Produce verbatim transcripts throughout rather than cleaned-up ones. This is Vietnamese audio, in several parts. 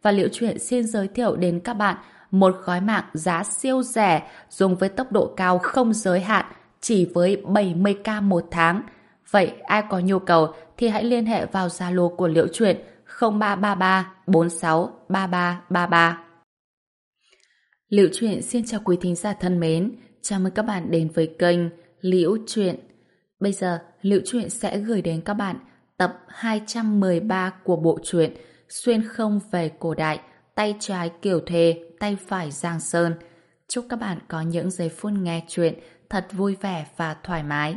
và Liễu Chuyện xin giới thiệu đến các bạn một gói mạng giá siêu rẻ dùng với tốc độ cao không giới hạn chỉ với bảy mươi k một tháng. Vậy ai có nhu cầu thì hãy liên hệ vào Zalo của Liễu Chuyện không ba ba ba bốn sáu ba ba ba ba. Liễu Chuyện xin chào quý thính giả thân mến, chào mừng các bạn đến với kênh Liễu Chuyện. Bây giờ, Liễu Chuyện sẽ gửi đến các bạn tập hai trăm mười ba của bộ truyện Xuyên không về cổ đại, tay trái Kiều Thề, tay phải Giang Sơn. Chúc các bạn có những giây phút nghe chuyện thật vui vẻ và thoải mái.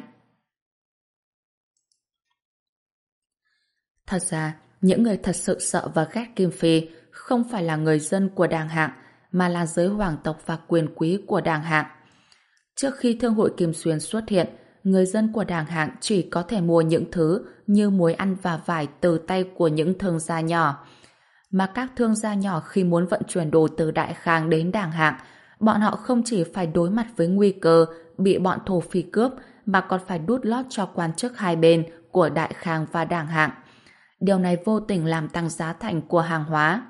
Thật ra, những người thật sự sợ và ghét Kim Phi không phải là người dân của Đàng Hạng, mà là giới hoàng tộc và quyền quý của Đàng Hạng. Trước khi Thương hội Kim Xuyên xuất hiện, người dân của Đàng Hạng chỉ có thể mua những thứ như muối ăn và vải từ tay của những thương gia nhỏ. Mà các thương gia nhỏ khi muốn vận chuyển đồ từ Đại Khang đến Đàng Hạng, bọn họ không chỉ phải đối mặt với nguy cơ bị bọn thổ phỉ cướp, mà còn phải đút lót cho quan chức hai bên của Đại Khang và Đàng Hạng. Điều này vô tình làm tăng giá thành của hàng hóa.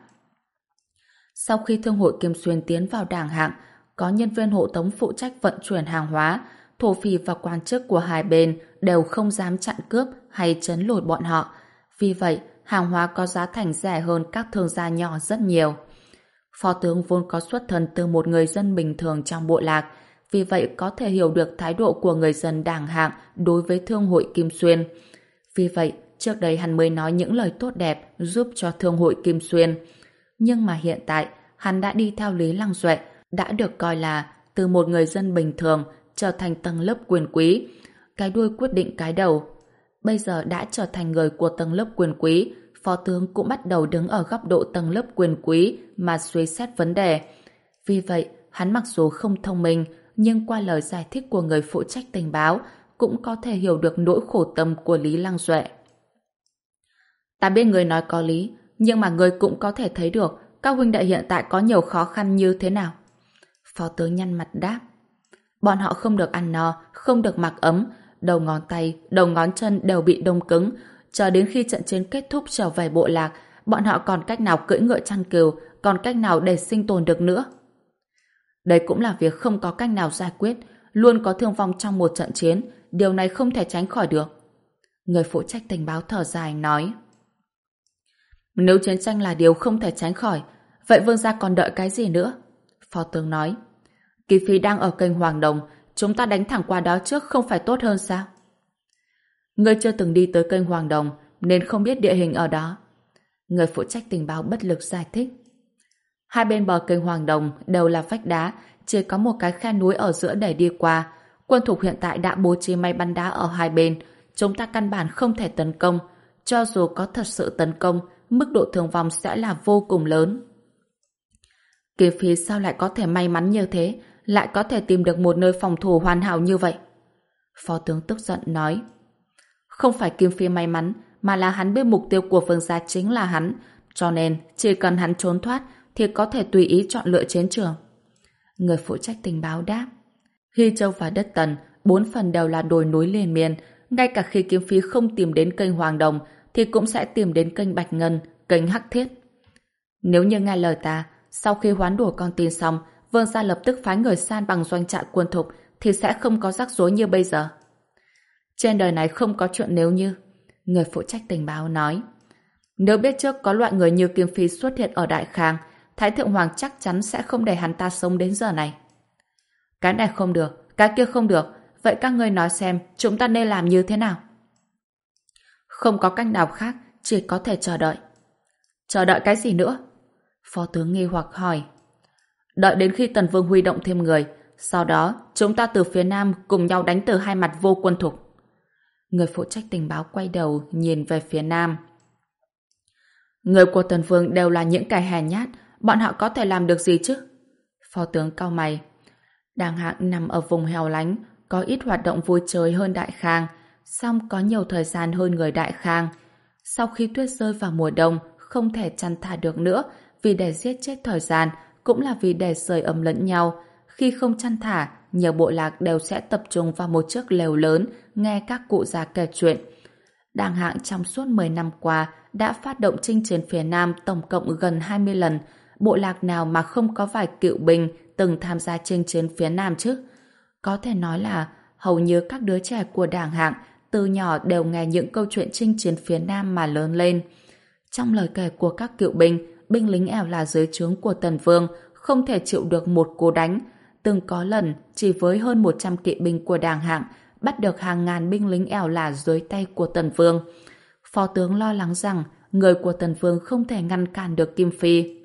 Sau khi Thương hội Kim Xuyên tiến vào Đàng Hạng, có nhân viên hộ tống phụ trách vận chuyển hàng hóa, thổ phỉ và quan chức của hai bên đều không dám chặn cướp hay trấn lột bọn họ. Vì vậy, hàng hóa có giá thành rẻ hơn các thương gia nhỏ rất nhiều. Phó tướng vốn có xuất thân từ một người dân bình thường trong bộ lạc, vì vậy có thể hiểu được thái độ của người dân Đàng Hạng đối với Thương hội Kim Xuyên. Vì vậy, trước đây hắn mới nói những lời tốt đẹp giúp cho Thương hội Kim Xuyên. Nhưng mà hiện tại, hắn đã đi theo Lý Lăng Duệ, đã được coi là từ một người dân bình thường trở thành tầng lớp quyền quý. Cái đuôi quyết định cái đầu. Bây giờ đã trở thành người của tầng lớp quyền quý, phó tướng cũng bắt đầu đứng ở góc độ tầng lớp quyền quý mà suy xét vấn đề. Vì vậy, hắn mặc dù không thông minh, nhưng qua lời giải thích của người phụ trách tình báo, cũng có thể hiểu được nỗi khổ tâm của Lý Lăng Duệ. Ta biết người nói có lý, nhưng mà người cũng có thể thấy được các huynh đệ hiện tại có nhiều khó khăn như thế nào. Phó tướng nhăn mặt đáp. Bọn họ không được ăn no, không được mặc ấm, đầu ngón tay, đầu ngón chân đều bị đông cứng, chờ đến khi trận chiến kết thúc trở về bộ lạc, bọn họ còn cách nào cưỡi ngựa chăn cừu, còn cách nào để sinh tồn được nữa. Đây cũng là việc không có cách nào giải quyết, luôn có thương vong trong một trận chiến, điều này không thể tránh khỏi được. Người phụ trách tình báo thở dài nói. Nếu chiến tranh là điều không thể tránh khỏi, vậy vương gia còn đợi cái gì nữa? Phó tướng nói. Kỳ Phi đang ở kênh Hoàng Đồng, chúng ta đánh thẳng qua đó trước không phải tốt hơn sao? Ngươi chưa từng đi tới kênh Hoàng Đồng nên không biết địa hình ở đó. Người phụ trách tình báo bất lực giải thích. Hai bên bờ kênh Hoàng Đồng đều là vách đá, chỉ có một cái khe núi ở giữa để đi qua. Quân thục hiện tại đã bố trí máy bắn đá ở hai bên, chúng ta căn bản không thể tấn công. Cho dù có thật sự tấn công, mức độ thương vong sẽ là vô cùng lớn. Kỳ Phi sao lại có thể may mắn như thế, lại có thể tìm được một nơi phòng thủ hoàn hảo như vậy? Phó tướng tức giận nói. Không phải Kim Phi may mắn, mà là hắn biết mục tiêu của vương gia chính là hắn, cho nên chỉ cần hắn trốn thoát thì có thể tùy ý chọn lựa chiến trường. Người phụ trách tình báo đáp. Hy Châu và đất Tần, bốn phần đều là đồi núi liên miên, ngay cả khi Kim Phi không tìm đến kênh Hoàng Đồng thì cũng sẽ tìm đến kênh Bạch Ngân, kênh Hắc Thiết. Nếu như nghe lời ta, sau khi hoán đổi con tin xong, vương gia lập tức phái người san bằng doanh trại quân thục thì sẽ không có rắc rối như bây giờ. Trên đời này không có chuyện nếu như. Người phụ trách tình báo nói. Nếu biết trước có loại người như Kim Phi xuất hiện ở Đại Khang, Thái Thượng Hoàng chắc chắn sẽ không để hắn ta sống đến giờ này. Cái này không được, cái kia không được. Vậy các ngươi nói xem chúng ta nên làm như thế nào? Không có cách nào khác, chỉ có thể chờ đợi. Chờ đợi cái gì nữa? Phó tướng nghi hoặc hỏi. Đợi đến khi Tần Vương huy động thêm người, sau đó chúng ta từ phía Nam cùng nhau đánh từ hai mặt vô quân thục. Người phụ trách tình báo quay đầu nhìn về phía Nam. Người của Tần Vương đều là những kẻ hèn nhát, bọn họ có thể làm được gì chứ? Phó tướng cau mày. Đàng Hạng nằm ở vùng hẻo lánh, có ít hoạt động vui chơi hơn Đại Khang, song có nhiều thời gian hơn người Đại Khang. Sau khi tuyết rơi vào mùa đông, không thể chăn thả được nữa, vì để giết chết thời gian, cũng là vì để sưởi ấm lẫn nhau. Khi không chăn thả, nhiều bộ lạc đều sẽ tập trung vào một chiếc lều lớn, nghe các cụ già kể chuyện. Đàng Hạng trong suốt mười năm qua đã phát động chinh chiến phía Nam tổng cộng gần hai mươi lần. Bộ lạc nào mà không có vài cựu binh từng tham gia chinh chiến phía Nam chứ? Có thể nói là hầu như các đứa trẻ của Đảng Hạng từ nhỏ đều nghe những câu chuyện chinh chiến phía Nam mà lớn lên. Trong lời kể của các cựu binh, binh lính ẻo là dưới trướng của Tần Vương không thể chịu được một cú đánh. Từng có lần, chỉ với hơn một trăm kỵ binh của Đảng Hạng bắt được hàng ngàn binh lính ẻo là dưới tay của Tần Vương. Phó tướng lo lắng rằng người của Tần Vương không thể ngăn cản được Kim Phi.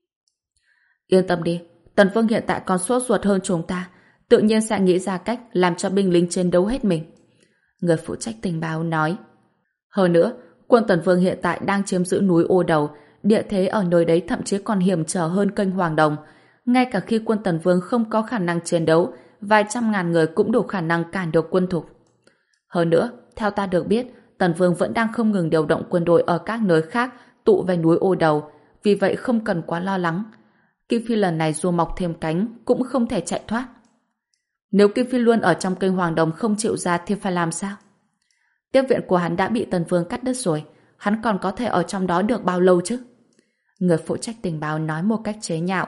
Yên tâm đi, Tần Vương hiện tại còn sốt ruột hơn chúng ta, tự nhiên sẽ nghĩ ra cách làm cho binh lính chiến đấu hết mình. Người phụ trách tình báo nói. Hơn nữa, quân Tần Vương hiện tại đang chiếm giữ núi Ô Đầu, địa thế ở nơi đấy thậm chí còn hiểm trở hơn kênh Hoàng Đồng. Ngay cả khi quân Tần Vương không có khả năng chiến đấu, vài trăm ngàn người cũng đủ khả năng cản được quân Thục. Hơn nữa, theo ta được biết, Tần Vương vẫn đang không ngừng điều động quân đội ở các nơi khác tụ về núi Ô Đầu, vì vậy không cần quá lo lắng. Kim Phi lần này dù mọc thêm cánh cũng không thể chạy thoát. Nếu Kim Phi luôn ở trong kênh Hoàng Đồng không chịu ra thì phải làm sao? Tiếp viện của hắn đã bị Tần Vương cắt đứt rồi, hắn còn có thể ở trong đó được bao lâu chứ? Người phụ trách tình báo nói một cách chế nhạo.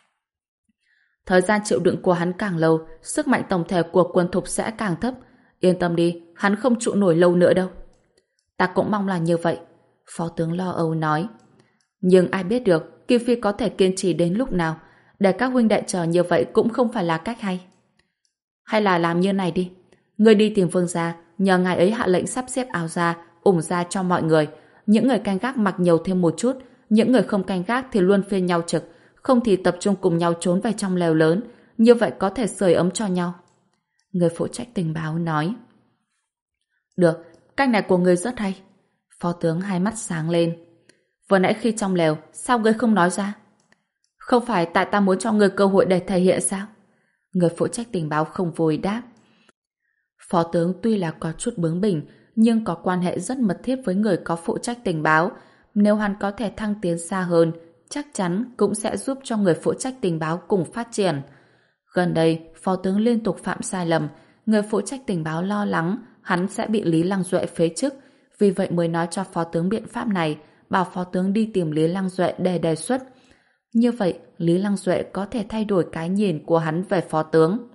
Thời gian chịu đựng của hắn càng lâu, sức mạnh tổng thể của quân Thục sẽ càng thấp. Yên tâm đi, hắn không trụ nổi lâu nữa đâu. Ta cũng mong là như vậy, Phó tướng Lo Âu nói. Nhưng ai biết được Kim Phi có thể kiên trì đến lúc nào, để các huynh đệ chờ như vậy cũng không phải là cách hay. Hay là làm như này đi, ngươi đi tìm Vương gia, nhờ ngài ấy hạ lệnh sắp xếp áo da, ủng da cho mọi người. Những người canh gác mặc nhiều thêm một chút, những người không canh gác thì luân phiên nhau trực, không thì tập trung cùng nhau trốn về trong lều lớn, như vậy có thể sưởi ấm cho nhau. Người phụ trách tình báo nói. Được, cách này của ngươi rất hay. Phó tướng hai mắt sáng lên. Vừa nãy khi trong lều, sao ngươi không nói ra? Không phải tại ta muốn cho ngươi cơ hội để thể hiện sao? Người phụ trách tình báo không vui đáp. Phó tướng tuy là có chút bướng bỉnh, nhưng có quan hệ rất mật thiết với người có phụ trách tình báo. Nếu hắn có thể thăng tiến xa hơn, chắc chắn cũng sẽ giúp cho người phụ trách tình báo cùng phát triển. Gần đây, phó tướng liên tục phạm sai lầm, người phụ trách tình báo lo lắng hắn sẽ bị Lý Lăng Duệ phế chức, vì vậy mới nói cho phó tướng biện pháp này, bảo phó tướng đi tìm Lý Lăng Duệ để đề xuất. Như vậy, Lý Lăng Duệ có thể thay đổi cái nhìn của hắn về phó tướng.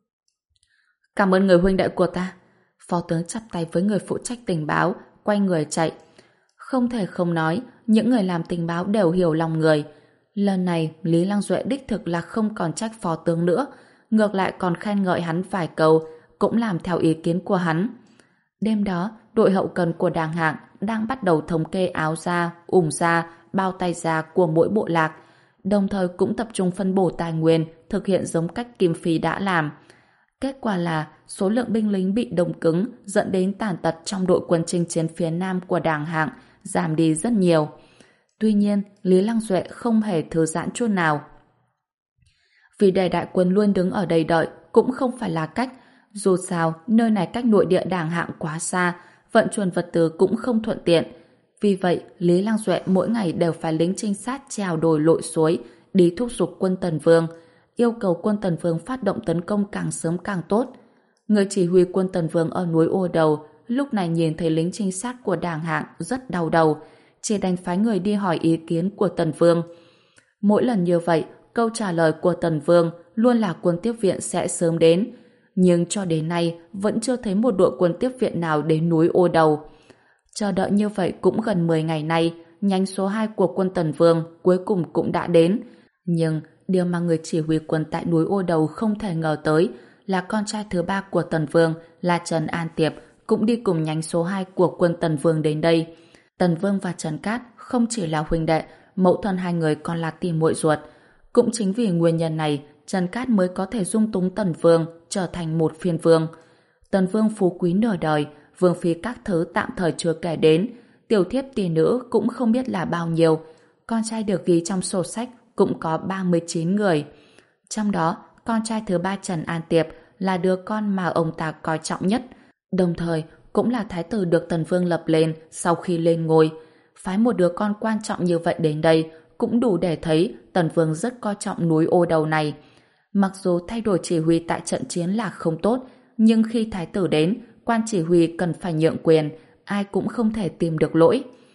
Cảm ơn người huynh đệ của ta. Phó tướng chắp tay với người phụ trách tình báo, quay người chạy. Không thể không nói, những người làm tình báo đều hiểu lòng người. Lần này, Lý Lăng Duệ đích thực là không còn trách phó tướng nữa, ngược lại còn khen ngợi hắn vài câu, cũng làm theo ý kiến của hắn. Đêm đó, đội hậu cần của Đàng Hạng đang bắt đầu thống kê áo da, ủng da, bao tay da của mỗi bộ lạc, đồng thời cũng tập trung phân bổ tài nguyên, thực hiện giống cách Kim Phi đã làm. Kết quả là số lượng binh lính bị đông cứng dẫn đến tàn tật trong đội quân chinh chiến phía Nam của Đàng Hạng giảm đi rất nhiều. Tuy nhiên, Lý Lăng Duệ không hề thư giãn chút nào. Vì để đại quân luôn đứng ở đây đợi cũng không phải là cách. Dù sao, nơi này cách nội địa Đàng Hạng quá xa, vận chuyển vật tư cũng không thuận tiện. Vì vậy, Lý Lăng Duệ mỗi ngày đều phải lính trinh sát trèo đồi lội suối, đi thúc giục quân Tần Vương, yêu cầu quân Tần Vương phát động tấn công càng sớm càng tốt. Người chỉ huy quân Tần Vương ở núi Ô Đầu lúc này nhìn thấy lính trinh sát của Đàng Hạng rất đau đầu, chỉ đành phái người đi hỏi ý kiến của Tần Vương. Mỗi lần như vậy, câu trả lời của Tần Vương luôn là quân tiếp viện sẽ sớm đến, nhưng cho đến nay vẫn chưa thấy một đội quân tiếp viện nào đến núi Ô Đầu. Chờ đợi như vậy cũng gần mười ngày nay, nhánh số hai của quân Tần Vương cuối cùng cũng đã đến. Nhưng điều mà người chỉ huy quân tại núi Ô Đầu không thể ngờ tới là con trai thứ ba của Tần Vương là Trần An Tiệp cũng đi cùng nhánh số hai của quân Tần Vương đến đây. Tần Vương và Trần Cát không chỉ là huynh đệ, mẫu thân hai người còn là tỷ muội ruột. Cũng chính vì nguyên nhân này, Trần Cát mới có thể dung túng Tần Vương trở thành một phiên vương. Tần Vương phú quý nửa đời, vương phi các thứ tạm thời chưa kể đến, tiểu thiếp tỷ nữ cũng không biết là bao nhiêu. Con trai được ghi trong sổ sách cũng có ba mươi chín người. Trong đó, con trai thứ ba Trần An Tiệp là đứa con mà ông ta coi trọng nhất, đồng thời cũng là thái tử được Tần Vương lập lên sau khi lên ngôi. Phái một đứa con quan trọng như vậy đến đây cũng đủ để thấy Tần Vương rất coi trọng núi Ô Đầu này. Mặc dù thay đổi chỉ huy tại trận chiến là không tốt, nhưng khi thái tử đến, quan chỉ huy cần phải nhượng quyền, ai cũng không thể tìm được lỗi.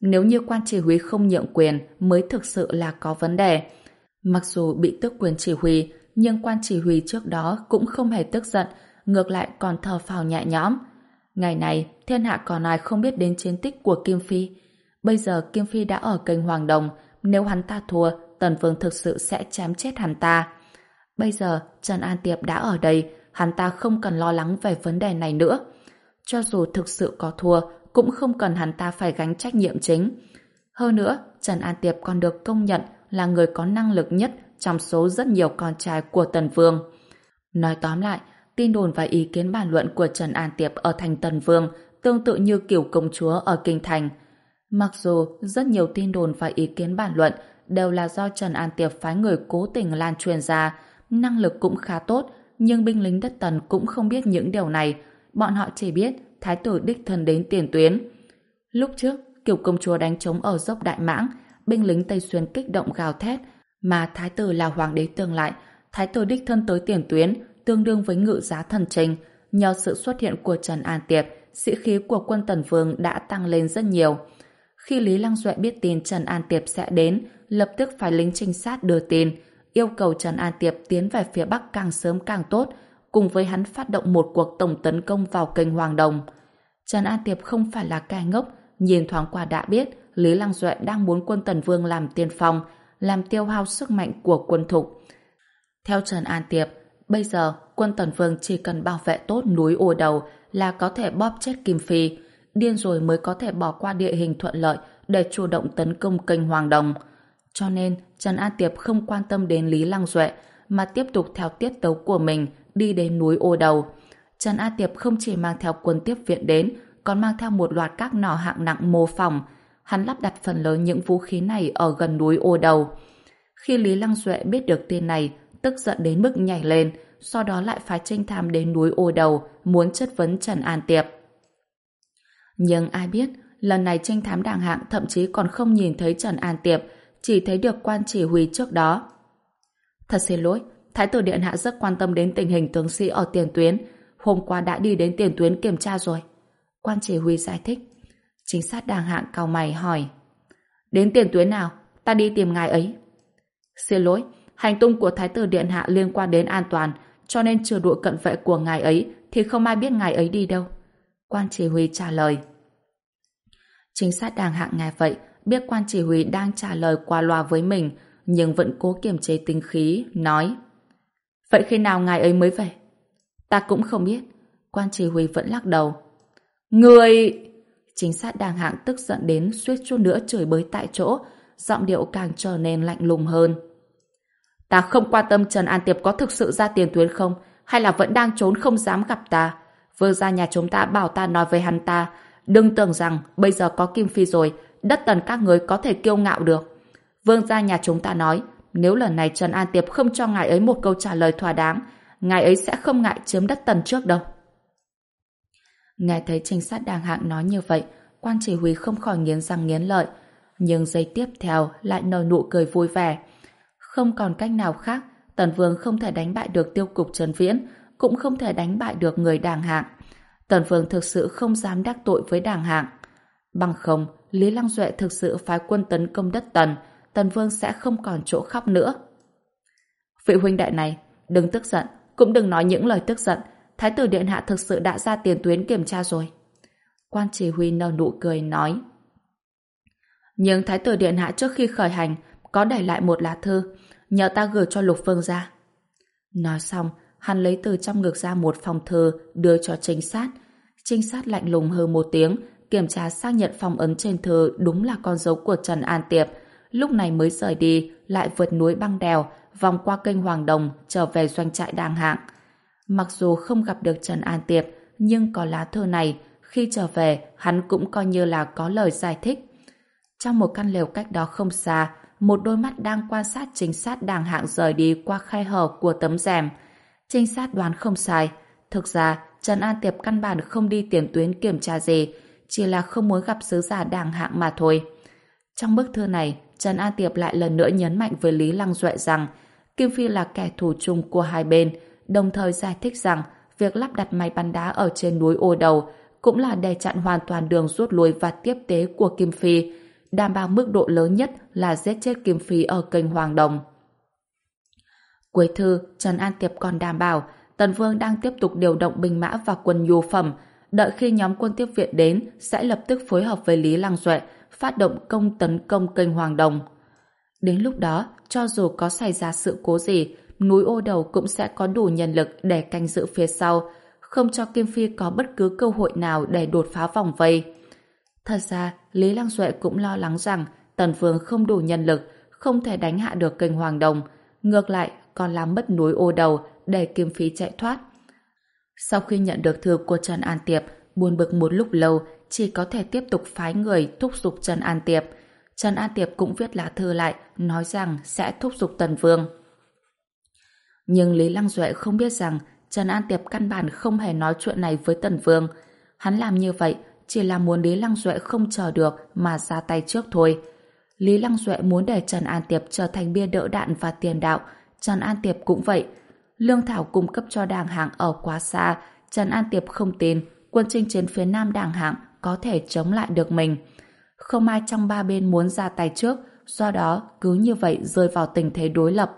Nếu như quan chỉ huy không nhượng quyền mới thực sự là có vấn đề. Mặc dù bị tước quyền chỉ huy, nhưng quan chỉ huy trước đó cũng không hề tức giận, ngược lại còn thở phào nhẹ nhõm. Ngày này, thiên hạ còn ai không biết đến chiến tích của Kim Phi. Bây giờ Kim Phi đã ở kênh Hoàng Đồng, nếu hắn ta thua, Tần Vương thực sự sẽ chém chết hắn ta. Bây giờ, Trần An Tiệp đã ở đây, hắn ta không cần lo lắng về vấn đề này nữa. Cho dù thực sự có thua, cũng không cần hắn ta phải gánh trách nhiệm chính. Hơn nữa, Trần An Tiệp còn được công nhận là người có năng lực nhất trong số rất nhiều con trai của Tần Vương. Nói tóm lại, tin đồn và ý kiến bàn luận của Trần An Tiệp ở thành Tần Vương tương tự như kiểu công chúa ở Kinh Thành. Mặc dù rất nhiều tin đồn và ý kiến bàn luận đều là do Trần An Tiệp phái người cố tình lan truyền ra, năng lực cũng khá tốt, nhưng binh lính đất Tần cũng không biết những điều này. Bọn họ chỉ biết thái tử đích thân đến tiền tuyến. Lúc trước, kiểu công chúa đánh trống ở dốc Đại Mãng, binh lính Tây Xuyên kích động gào thét, mà thái tử là hoàng đế tương lại, thái tử đích thân tới tiền tuyến, tương đương với ngự giá thần trình. Nhờ sự xuất hiện của Trần An Tiệp, sĩ khí của quân Tần Vương đã tăng lên rất nhiều. Khi Lý Lăng Duệ biết tin Trần An Tiệp sẽ đến, lập tức phái lính trinh sát đưa tin, yêu cầu Trần An Tiệp tiến về phía Bắc càng sớm càng tốt, cùng với hắn phát động một cuộc tổng tấn công vào kênh Hoàng Đồng. Trần An Tiệp không phải là kẻ ngốc, nhìn thoáng qua đã biết Lý Lăng Duệ đang muốn quân Tần Vương làm tiên phong, làm tiêu hao sức mạnh của quân thục. Theo Trần An Tiệp, bây giờ quân Tần Vương chỉ cần bảo vệ tốt núi Ô Đầu là có thể bóp chết Kim Phi, điên rồi mới có thể bỏ qua địa hình thuận lợi để chủ động tấn công kênh Hoàng Đồng. Cho nên Trần An Tiệp không quan tâm đến Lý Lăng Duệ mà tiếp tục theo tiết tấu của mình đi đến núi Ô Đầu. Trần An Tiệp không chỉ mang theo quân tiếp viện đến, còn mang theo một loạt các nỏ hạng nặng mô phỏng. Hắn lắp đặt phần lớn những vũ khí này ở gần núi Ô Đầu. Khi Lý Lăng Duệ biết được tin này, tức giận đến mức nhảy lên, sau đó lại phái trinh thám đến núi Ô Đầu muốn chất vấn Trần An Tiệp. Nhưng ai biết, lần này trinh thám đàng hạng thậm chí còn không nhìn thấy Trần An Tiệp, chỉ thấy được quan chỉ huy trước đó. Thật xin lỗi, Thái tử Điện Hạ rất quan tâm đến tình hình tướng sĩ ở tiền tuyến, hôm qua đã đi đến tiền tuyến kiểm tra rồi. Quan chỉ huy giải thích. Chính sát đàng hạng cau mày hỏi: Đến tiền tuyến nào? Ta đi tìm ngài ấy. Xin lỗi, hành tung của Thái tử Điện Hạ liên quan đến an toàn, cho nên trừ đội cận vệ của ngài ấy thì không ai biết ngài ấy đi đâu. Quan chỉ huy trả lời. Chính sát đàng hạng nghe vậy, biết quan chỉ huy đang trả lời qua loa với mình, nhưng vẫn cố kiềm chế tính khí, nói: Vậy khi nào ngài ấy mới về? Ta cũng không biết. Quan chỉ huy vẫn lắc đầu. Người... Chính sát đàng hạng tức giận đến suýt chút nữa chửi bới tại chỗ, giọng điệu càng trở nên lạnh lùng hơn. Ta không quan tâm Trần An Tiệp có thực sự ra tiền tuyến không, hay là vẫn đang trốn không dám gặp ta. Vương gia nhà chúng ta bảo ta nói với hắn ta, đừng tưởng rằng bây giờ có Kim Phi rồi, đất Tần các người có thể kiêu ngạo được. Vương gia nhà chúng ta nói, nếu lần này Trần An Tiệp không cho ngài ấy một câu trả lời thỏa đáng, ngài ấy sẽ không ngại chiếm đất Tần trước đâu. Nghe thấy trinh sát đàng hạng nói như vậy, quan chỉ huy không khỏi nghiến răng nghiến lợi, nhưng giây tiếp theo lại nở nụ cười vui vẻ. Không còn cách nào khác, Tần Vương không thể đánh bại được Tiêu Cục Trấn Viễn, cũng không thể đánh bại được người đàng hạng. Tần Vương thực sự không dám đắc tội với đàng hạng. Bằng không, Lý Lăng Duệ thực sự phái quân tấn công đất Tần, Tần Vương sẽ không còn chỗ khóc nữa. Vị huynh đệ này, đừng tức giận, cũng đừng nói những lời tức giận. Thái tử Điện Hạ thực sự đã ra tiền tuyến kiểm tra rồi. Quan chỉ huy nở nụ cười nói. Nhưng Thái tử Điện Hạ trước khi khởi hành có để lại một lá thư, nhờ ta gửi cho Lục Vương gia. Nói xong, hắn lấy từ trong ngực ra một phong thư đưa cho trinh sát. Trinh sát lạnh lùng hừ một tiếng, kiểm tra xác nhận phong ấn trên thư đúng là con dấu của Trần An Tiệp. Lúc này mới rời đi, lại vượt núi băng đèo, vòng qua kênh Hoàng Đồng, trở về doanh trại đàng hạng. Mặc dù không gặp được Trần An Tiệp, nhưng có lá thư này, khi trở về, hắn cũng coi như là có lời giải thích. Trong một căn lều cách đó không xa, một đôi mắt đang quan sát trinh sát đàng hạng rời đi qua khe hở của tấm rèm. Trinh sát đoán không sai. Thực ra, Trần An Tiệp căn bản không đi tiền tuyến kiểm tra gì, chỉ là không muốn gặp sứ giả đàng hạng mà thôi. Trong bức thư này, Trần An Tiệp lại lần nữa nhấn mạnh với Lý Lăng Duệ rằng Kim Phi là kẻ thù chung của hai bên, đồng thời giải thích rằng việc lắp đặt máy bắn đá ở trên núi Ô Đầu cũng là để chặn hoàn toàn đường rút lui và tiếp tế của Kim Phi. đảm bảo mức độ lớn nhất là giết chết Kim Phi ở kênh Hoàng Đồng. Cuối thư, Trần An Tiệp còn đảm bảo Tần Vương đang tiếp tục điều động binh mã và quân nhu phẩm, đợi khi nhóm quân tiếp viện đến sẽ lập tức phối hợp với Lý Lăng Duệ phát động công tấn công kênh Hoàng Đồng. Đến lúc đó, cho dù có xảy ra sự cố gì, núi Ô Đầu cũng sẽ có đủ nhân lực để canh giữ phía sau, không cho Kim Phi có bất cứ cơ hội nào để đột phá vòng vây. Thật ra, Lý Lăng Duệ cũng lo lắng rằng Tần Vương không đủ nhân lực, không thể đánh hạ được kênh Hoàng Đồng, ngược lại còn làm mất núi Ô Đầu để Kim Phi chạy thoát. Sau khi nhận được thư của Trần An Tiệp, buồn bực một lúc lâu, chỉ có thể tiếp tục phái người thúc giục Trần An Tiệp. Trần An Tiệp cũng viết lá thư lại, nói rằng sẽ thúc giục Tần Vương. Nhưng Lý Lăng Duệ không biết rằng Trần An Tiệp căn bản không hề nói chuyện này với Tần Vương. Hắn làm như vậy chỉ là muốn Lý Lăng Duệ không chờ được mà ra tay trước thôi. Lý Lăng Duệ muốn để Trần An Tiệp trở thành bia đỡ đạn và tiền đạo, Trần An Tiệp cũng vậy. Lương thảo cung cấp cho Đàng Hạng ở quá xa, Trần An Tiệp không tin quân chinh chiến phía Nam Đàng Hạng có thể chống lại được mình. Không ai trong ba bên muốn ra tay trước, do đó cứ như vậy rơi vào tình thế đối lập.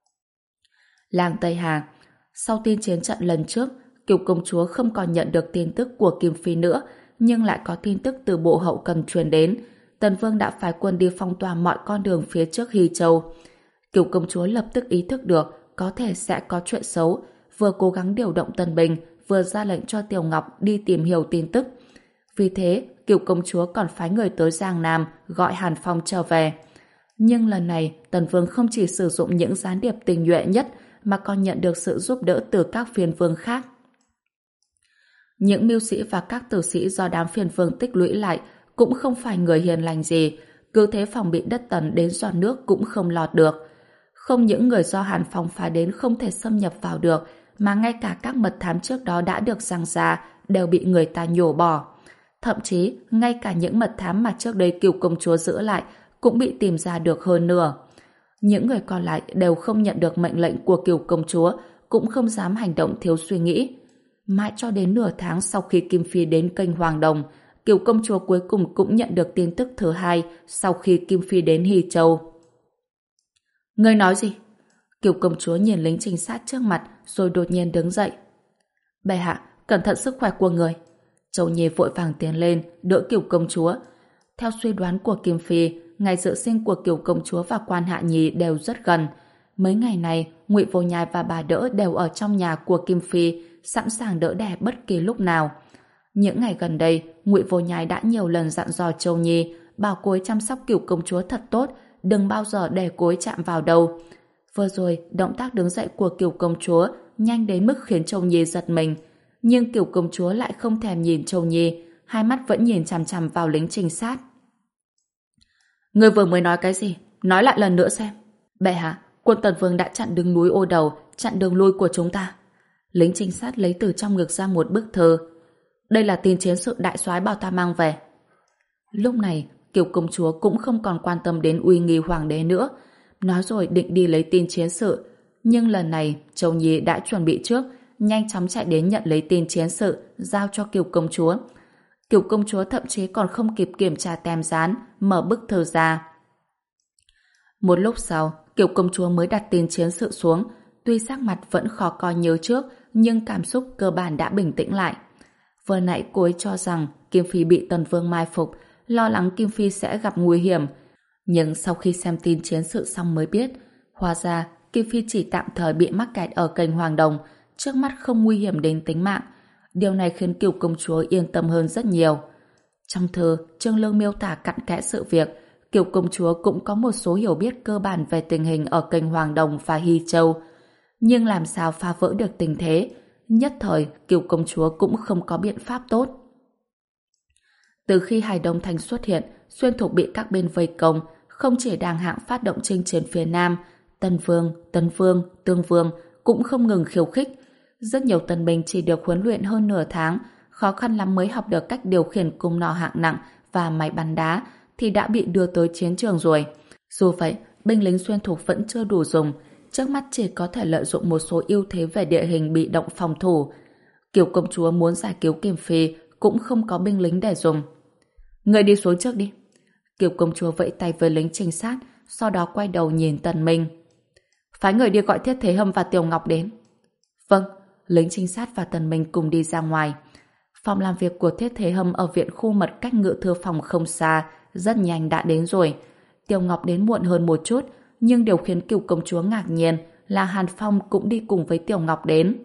Làng Tây Hà. Sau tin chiến trận lần trước, Kiều công chúa không còn nhận được tin tức của Kim Phi nữa, nhưng lại có tin tức từ bộ hậu cần truyền đến. Tần Vương đã phái quân đi phong tỏa mọi con đường phía trước Hy Châu. Kiều công chúa lập tức ý thức được có thể sẽ có chuyện xấu, vừa cố gắng điều động tân binh, vừa ra lệnh cho Tiểu Ngọc đi tìm hiểu tin tức. Vì thế, Kiều công chúa còn phái người tới Giang Nam gọi Hàn Phong trở về. Nhưng lần này, Tần Vương không chỉ sử dụng những gián điệp tình nhuệ nhất mà còn nhận được sự giúp đỡ từ các phiên vương khác. Những mưu sĩ và các tử sĩ do đám phiên vương tích lũy lại cũng không phải người hiền lành gì, cứ thế phòng bị đất Tần đến giọt nước cũng không lọt được. Không những người do Hàn Phong phái đến không thể xâm nhập vào được, mà ngay cả các mật thám trước đó đã được giăng ra đều bị người ta nhổ bỏ. Thậm chí, ngay cả những mật thám mà trước đây Kiều công chúa giữ lại cũng bị tìm ra được hơn nửa. Những người còn lại đều không nhận được mệnh lệnh của Kiều công chúa, cũng không dám hành động thiếu suy nghĩ. Mãi cho đến nửa tháng sau khi Kim Phi đến kênh Hoàng Đồng, Kiều công chúa cuối cùng cũng nhận được tin tức thứ hai sau khi Kim Phi đến Hy Châu. Ngươi nói gì? Kiều công chúa nhìn lính trinh sát trước mặt rồi đột nhiên đứng dậy. Bệ hạ, cẩn thận sức khỏe của người. Châu Nhi vội vàng tiến lên đỡ Kiều công chúa. Theo suy đoán của Kim Phi, ngày dự sinh của Kiều công chúa và Quan Hạ Nhi đều rất gần. Mấy ngày này, Ngụy Vô Nhai và bà đỡ đều ở trong nhà của Kim Phi, sẵn sàng đỡ đẻ bất kỳ lúc nào. Những ngày gần đây, Ngụy Vô Nhai đã nhiều lần dặn dò Châu Nhi bảo cô ấy chăm sóc Kiều công chúa thật tốt, đừng bao giờ để cô ấy chạm vào đâu. Vừa rồi, động tác đứng dậy của Kiều công chúa nhanh đến mức khiến Châu Nhi giật mình. Nhưng Kiều công chúa lại không thèm nhìn Châu Nhi, hai mắt vẫn nhìn chằm chằm vào lính trinh sát. Người vừa mới nói cái gì? Nói lại lần nữa xem. Bệ hạ, quân Tần Vương đã chặn đứng núi Ô Đầu, chặn đường lui của chúng ta. Lính trinh sát lấy từ trong ngực ra một bức thư. Đây là tin chiến sự đại soái bảo ta mang về. Lúc này, Kiều công chúa cũng không còn quan tâm đến uy nghi hoàng đế nữa. Nói rồi định đi lấy tin chiến sự. Nhưng lần này, Châu Nhi đã chuẩn bị trước, nhanh chóng chạy đến nhận lấy tin chiến sự, giao cho Kiều công chúa. Kiều công chúa thậm chí còn không kịp kiểm tra tem dán, mở bức thư ra. Một lúc sau, Kiều công chúa mới đặt tin chiến sự xuống. Tuy sắc mặt vẫn khó coi như trước, nhưng cảm xúc cơ bản đã bình tĩnh lại. Vừa nãy cô ấy cho rằng Kim Phi bị Tần Vương mai phục, lo lắng Kim Phi sẽ gặp nguy hiểm. Nhưng sau khi xem tin chiến sự xong mới biết, hóa ra Kim Phi chỉ tạm thời bị mắc kẹt ở kênh Hoàng Đồng, trước mắt không nguy hiểm đến tính mạng. Điều này khiến Kiều công chúa yên tâm hơn rất nhiều. Trong thư, Trương Lương miêu tả cặn kẽ sự việc, Kiều công chúa cũng có một số hiểu biết cơ bản về tình hình ở kênh Hoàng Đồng và Hy Châu. Nhưng làm sao phá vỡ được tình thế? Nhất thời, Kiều công chúa cũng không có biện pháp tốt. Từ khi Hải Đông Thành xuất hiện, Xuyên Thục bị các bên vây công, không chỉ Đàng Hạng phát động chinh chiến phía Nam, Tân Vương, Tấn Vương, Tương Vương cũng không ngừng khiêu khích. Rất nhiều tân binh chỉ được huấn luyện hơn nửa tháng, khó khăn lắm mới học được cách điều khiển cung nỏ hạng nặng và máy bắn đá, thì đã bị đưa tới chiến trường rồi. Dù vậy, binh lính Xuyên Thục vẫn chưa đủ dùng, trước mắt chỉ có thể lợi dụng một số ưu thế về địa hình bị động phòng thủ. Kiều công chúa muốn giải cứu Kim Phi cũng không có binh lính để dùng. Người đi xuống trước đi. Kiều công chúa vẫy tay với lính trinh sát, sau đó quay đầu nhìn Tần Minh. Phái người đi gọi Thiết Thế Hâm và Tiểu Ngọc đến. Vâng, lính trinh sát và Tần Minh cùng đi ra ngoài. Phòng làm việc của Thiết Thế Hâm ở viện khu mật cách ngự thư phòng không xa, rất nhanh đã đến rồi. Tiểu Ngọc đến muộn hơn một chút, nhưng điều khiến Kiều công chúa ngạc nhiên là Hàn Phong cũng đi cùng với Tiểu Ngọc đến.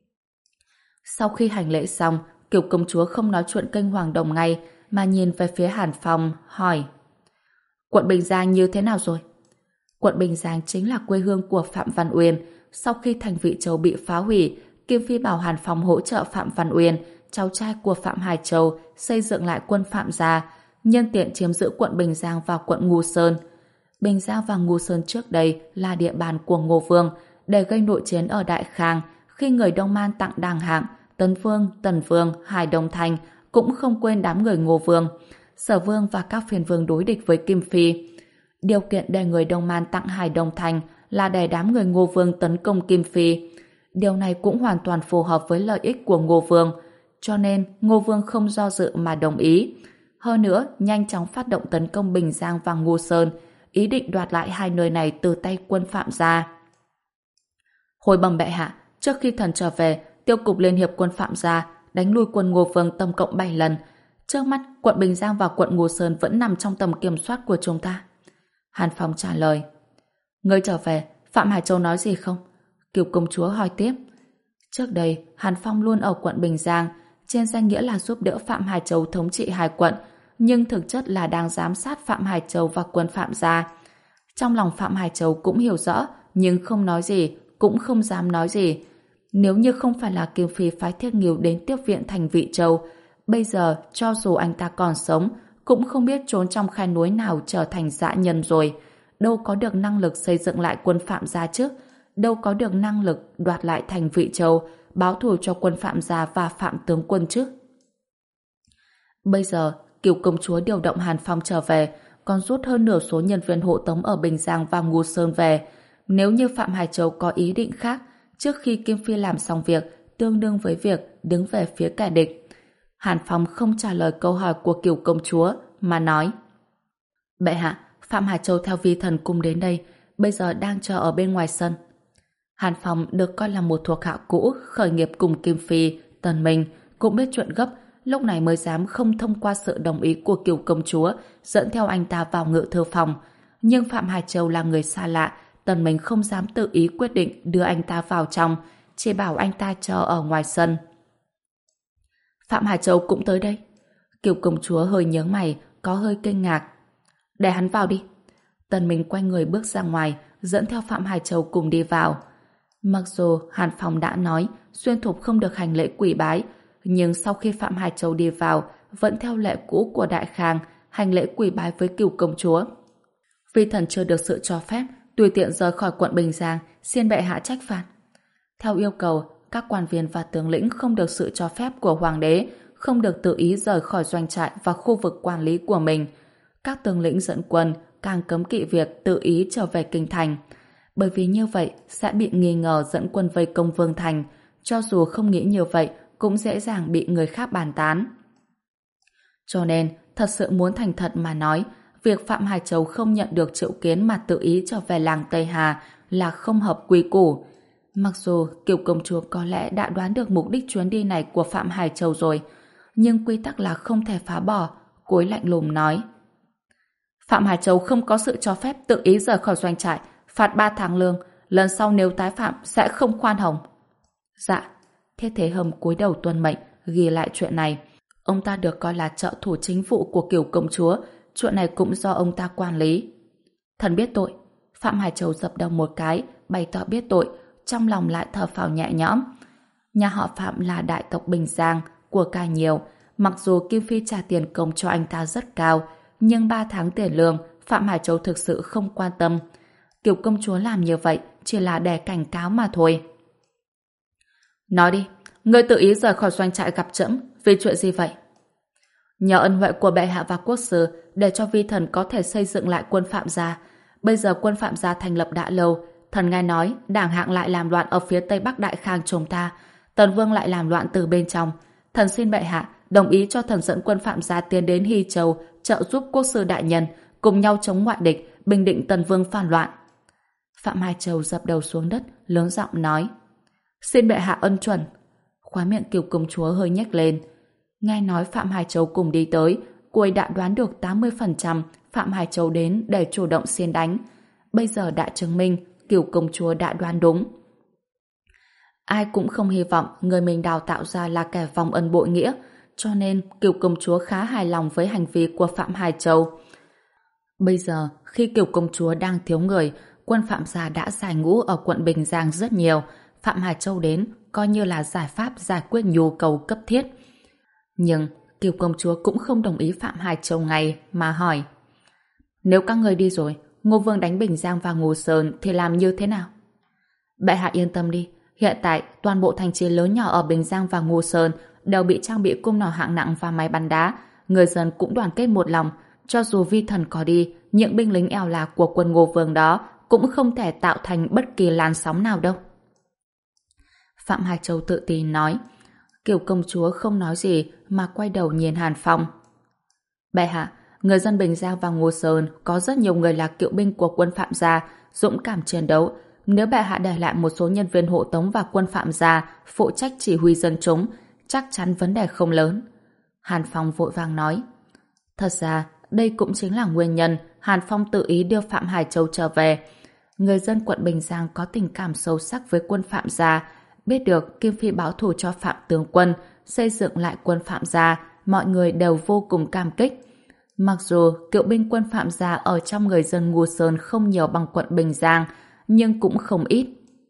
Sau khi hành lễ xong, Kiều công chúa không nói chuyện kênh Hoàng Đồng ngay, mà nhìn về phía Hàn Phong, hỏi: Quận Bình Giang như thế nào rồi? Quận Bình Giang chính là quê hương của Phạm Văn Uyên. Sau khi thành Vị Châu bị phá hủy, Kim Phi bảo Hàn Phong hỗ trợ Phạm Văn Uyên, cháu trai của Phạm Hải Châu, xây dựng lại quân Phạm gia, nhân tiện chiếm giữ quận Bình Giang và quận Ngô Sơn. Bình Giang và Ngô Sơn trước đây là địa bàn của Ngô Vương, để gây nội chiến ở Đại Khang, khi người Đông Man tặng Đàng Hạng, Tấn Vương, Tần Vương, Hải Đông Thành cũng không quên đám người Ngô Vương. Sở Vương và các phiên vương đối địch với Kim Phi. Điều kiện để người Đông Man tặng Hải Đông Thành là để đám người Ngô Vương tấn công Kim Phi. Điều này cũng hoàn toàn phù hợp với lợi ích của Ngô Vương, cho nên Ngô Vương không do dự mà đồng ý. Hơn nữa, nhanh chóng phát động tấn công Bình Giang và Ngô Sơn, ý định đoạt lại hai nơi này từ tay quân Phạm gia. Hồi bẩm bệ hạ, trước khi thần trở về, tiêu cục liên hiệp quân Phạm gia đánh lui quân Ngô Vương tổng cộng bảy lần. Trước mắt, quận Bình Giang và quận Ngô Sơn vẫn nằm trong tầm kiểm soát của chúng ta. Hàn Phong trả lời. Ngươi trở về, Phạm Hải Châu nói gì không? Kiều công chúa hỏi tiếp. Trước đây, Hàn Phong luôn ở quận Bình Giang, trên danh nghĩa là giúp đỡ Phạm Hải Châu thống trị hai quận, nhưng thực chất là đang giám sát Phạm Hải Châu và quân Phạm gia. Trong lòng Phạm Hải Châu cũng hiểu rõ, nhưng không nói gì, cũng không dám nói gì. Nếu như không phải là Kim Phi phái Thiết Nghiêu đến tiếp viện thành Vị Châu, bây giờ cho dù anh ta còn sống, cũng không biết trốn trong khe núi nào trở thành dã nhân rồi. Đâu có được năng lực xây dựng lại quân Phạm gia chứ? Đâu có được năng lực đoạt lại thành Vị Châu, báo thù cho quân Phạm gia và Phạm tướng quân chứ? Bây giờ, Kiều công chúa điều động Hàn Phong trở về, còn rút hơn nửa số nhân viên hộ tống ở Bình Giang và Ngô Sơn về. Nếu như Phạm Hải Châu có ý định khác, trước khi Kim Phi làm xong việc, tương đương với việc đứng về phía kẻ địch. Hàn Phong không trả lời câu hỏi của Kiều công chúa, mà nói: Bệ hạ, Phạm Hải Châu theo vi thần cùng đến đây, bây giờ đang chờ ở bên ngoài sân. Hàn Phong được coi là một thuộc hạ cũ, khởi nghiệp cùng Kim Phi, Tần Minh, cũng biết chuyện gấp, lúc này mới dám không thông qua sự đồng ý của Kiều công chúa, dẫn theo anh ta vào ngự thư phòng. Nhưng Phạm Hải Châu là người xa lạ, Tần Minh không dám tự ý quyết định đưa anh ta vào trong, chỉ bảo anh ta chờ ở ngoài sân. Phạm Hải Châu cũng tới đây. Kiều công chúa hơi nhướng mày, có hơi kinh ngạc. Để hắn vào đi. Tần Minh quay người bước ra ngoài, dẫn theo Phạm Hải Châu cùng đi vào. Mặc dù Hàn Phong đã nói Xuyên Thục không được hành lễ quỳ bái, nhưng sau khi Phạm Hải Châu đi vào, vẫn theo lệ cũ của Đại Khang, hành lễ quỳ bái với Kiều công chúa. Vi thần chưa được sự cho phép, tùy tiện rời khỏi quận Bình Giang, xin bệ hạ trách phạt. Theo yêu cầu, các quan viên và tướng lĩnh không được sự cho phép của hoàng đế, không được tự ý rời khỏi doanh trại và khu vực quản lý của mình. Các tướng lĩnh dẫn quân càng cấm kỵ việc tự ý trở về kinh thành, bởi vì như vậy sẽ bị nghi ngờ dẫn quân vây công Vương thành. Cho dù không nghĩ như vậy, cũng dễ dàng bị người khác bàn tán. Cho nên, thật sự muốn thành thật mà nói, việc Phạm Hải Châu không nhận được triệu kiến mà tự ý trở về làng Tây Hà là không hợp quy củ. Mặc dù Kiều công chúa có lẽ đã đoán được mục đích chuyến đi này của Phạm Hải Châu rồi, nhưng quy tắc là không thể phá bỏ. Cối lạnh lùng nói: Phạm Hải Châu không có sự cho phép tự ý rời khỏi doanh trại, phạt ba tháng lương, lần sau nếu tái phạm sẽ không khoan hồng. Dạ. Thiết Thế Hâm cúi đầu tuân mệnh, ghi lại chuyện này. Ông ta được coi là trợ thủ chính vụ của Kiều công chúa, chuyện này cũng do ông ta quản lý. Thần biết tội. Phạm Hải Châu dập đầu một cái, bày tỏ biết tội, trong lòng lại thở phào nhẹ nhõm. Nhà họ Phạm là đại tộc Bình Giang, của cải nhiều. Mặc dù Kim Phi trả tiền công cho anh ta rất cao, nhưng ba tháng tiền lương Phạm Hải Châu thực sự không quan tâm. Kiều công chúa làm như vậy chỉ là để cảnh cáo mà thôi. Nói đi, ngươi tự ý rời khỏi doanh trại gặp trẫm vì chuyện gì vậy? Nhờ ân huệ của bệ hạ và quốc sư để cho vi thần có thể xây dựng lại quân Phạm gia. Bây giờ quân Phạm gia thành lập đã lâu, thần nghe nói Đảng Hạng lại làm loạn ở phía tây bắc Đại Khang chúng ta, Tần Vương lại làm loạn từ bên trong. Thần xin bệ hạ đồng ý cho thần dẫn quân Phạm gia tiến đến Hy Châu trợ giúp quốc sư đại nhân cùng nhau chống ngoại địch, bình định Tần Vương phản loạn. Phạm Hai Châu dập đầu xuống đất, lớn giọng nói: Xin bệ hạ ân chuẩn. Khóe miệng Kiều công chúa hơi nhếch lên. Nghe nói Phạm Hai Châu cùng đi tới, cô ấy đã đoán được tám mươi phần trăm Phạm Hai Châu đến để chủ động xiên đánh. Bây giờ đã chứng minh Kiều công chúa đã đoán đúng. Ai cũng không hy vọng người mình đào tạo ra là kẻ vong ân bội nghĩa, cho nên Kiều công chúa khá hài lòng với hành vi của Phạm Hai Châu. Bây giờ, khi Kiều công chúa đang thiếu người, quân Phạm gia đã giải ngũ ở quận Bình Giang rất nhiều. Phạm Hai Châu đến coi như là giải pháp giải quyết nhu cầu cấp thiết. Nhưng Kiều công chúa cũng không đồng ý Phạm Hai Châu ngay mà hỏi: Nếu các người đi rồi, Ngô Vương đánh Bình Giang và Ngô Sơn thì làm như thế nào? Bệ hạ yên tâm đi, hiện tại toàn bộ thành trì lớn nhỏ ở Bình Giang và Ngô Sơn đều bị trang bị cung nỏ hạng nặng và máy bắn đá. Người dân cũng đoàn kết một lòng. Cho dù vi thần có đi, những binh lính eo lạc của quân Ngô Vương đó cũng không thể tạo thành bất kỳ làn sóng nào đâu. Phạm Hai Châu tự tin nói. Kiều công chúa không nói gì mà quay đầu nhìn Hàn Phong. Bệ hạ, người dân Bình Giang và Ngô Sơn có rất nhiều người là cựu binh của quân Phạm gia, dũng cảm chiến đấu. Nếu bệ hạ để lại một số nhân viên hộ tống và quân Phạm gia phụ trách chỉ huy dân chúng, chắc chắn vấn đề không lớn. Hàn Phong vội vàng nói. Thật ra, đây cũng chính là nguyên nhân Hàn Phong tự ý đưa Phạm Hai Châu trở về. Người dân quận Bình Giang có tình cảm sâu sắc với quân Phạm gia, biết được Kim Phi báo thù cho Phạm tướng quân, xây dựng lại quân Phạm gia, mọi người đều vô cùng cảm kích. Mặc dù cựu binh quân Phạm gia ở trong người dân Ngô Sơn không nhiều bằng quận Bình Giang, nhưng cũng không ít.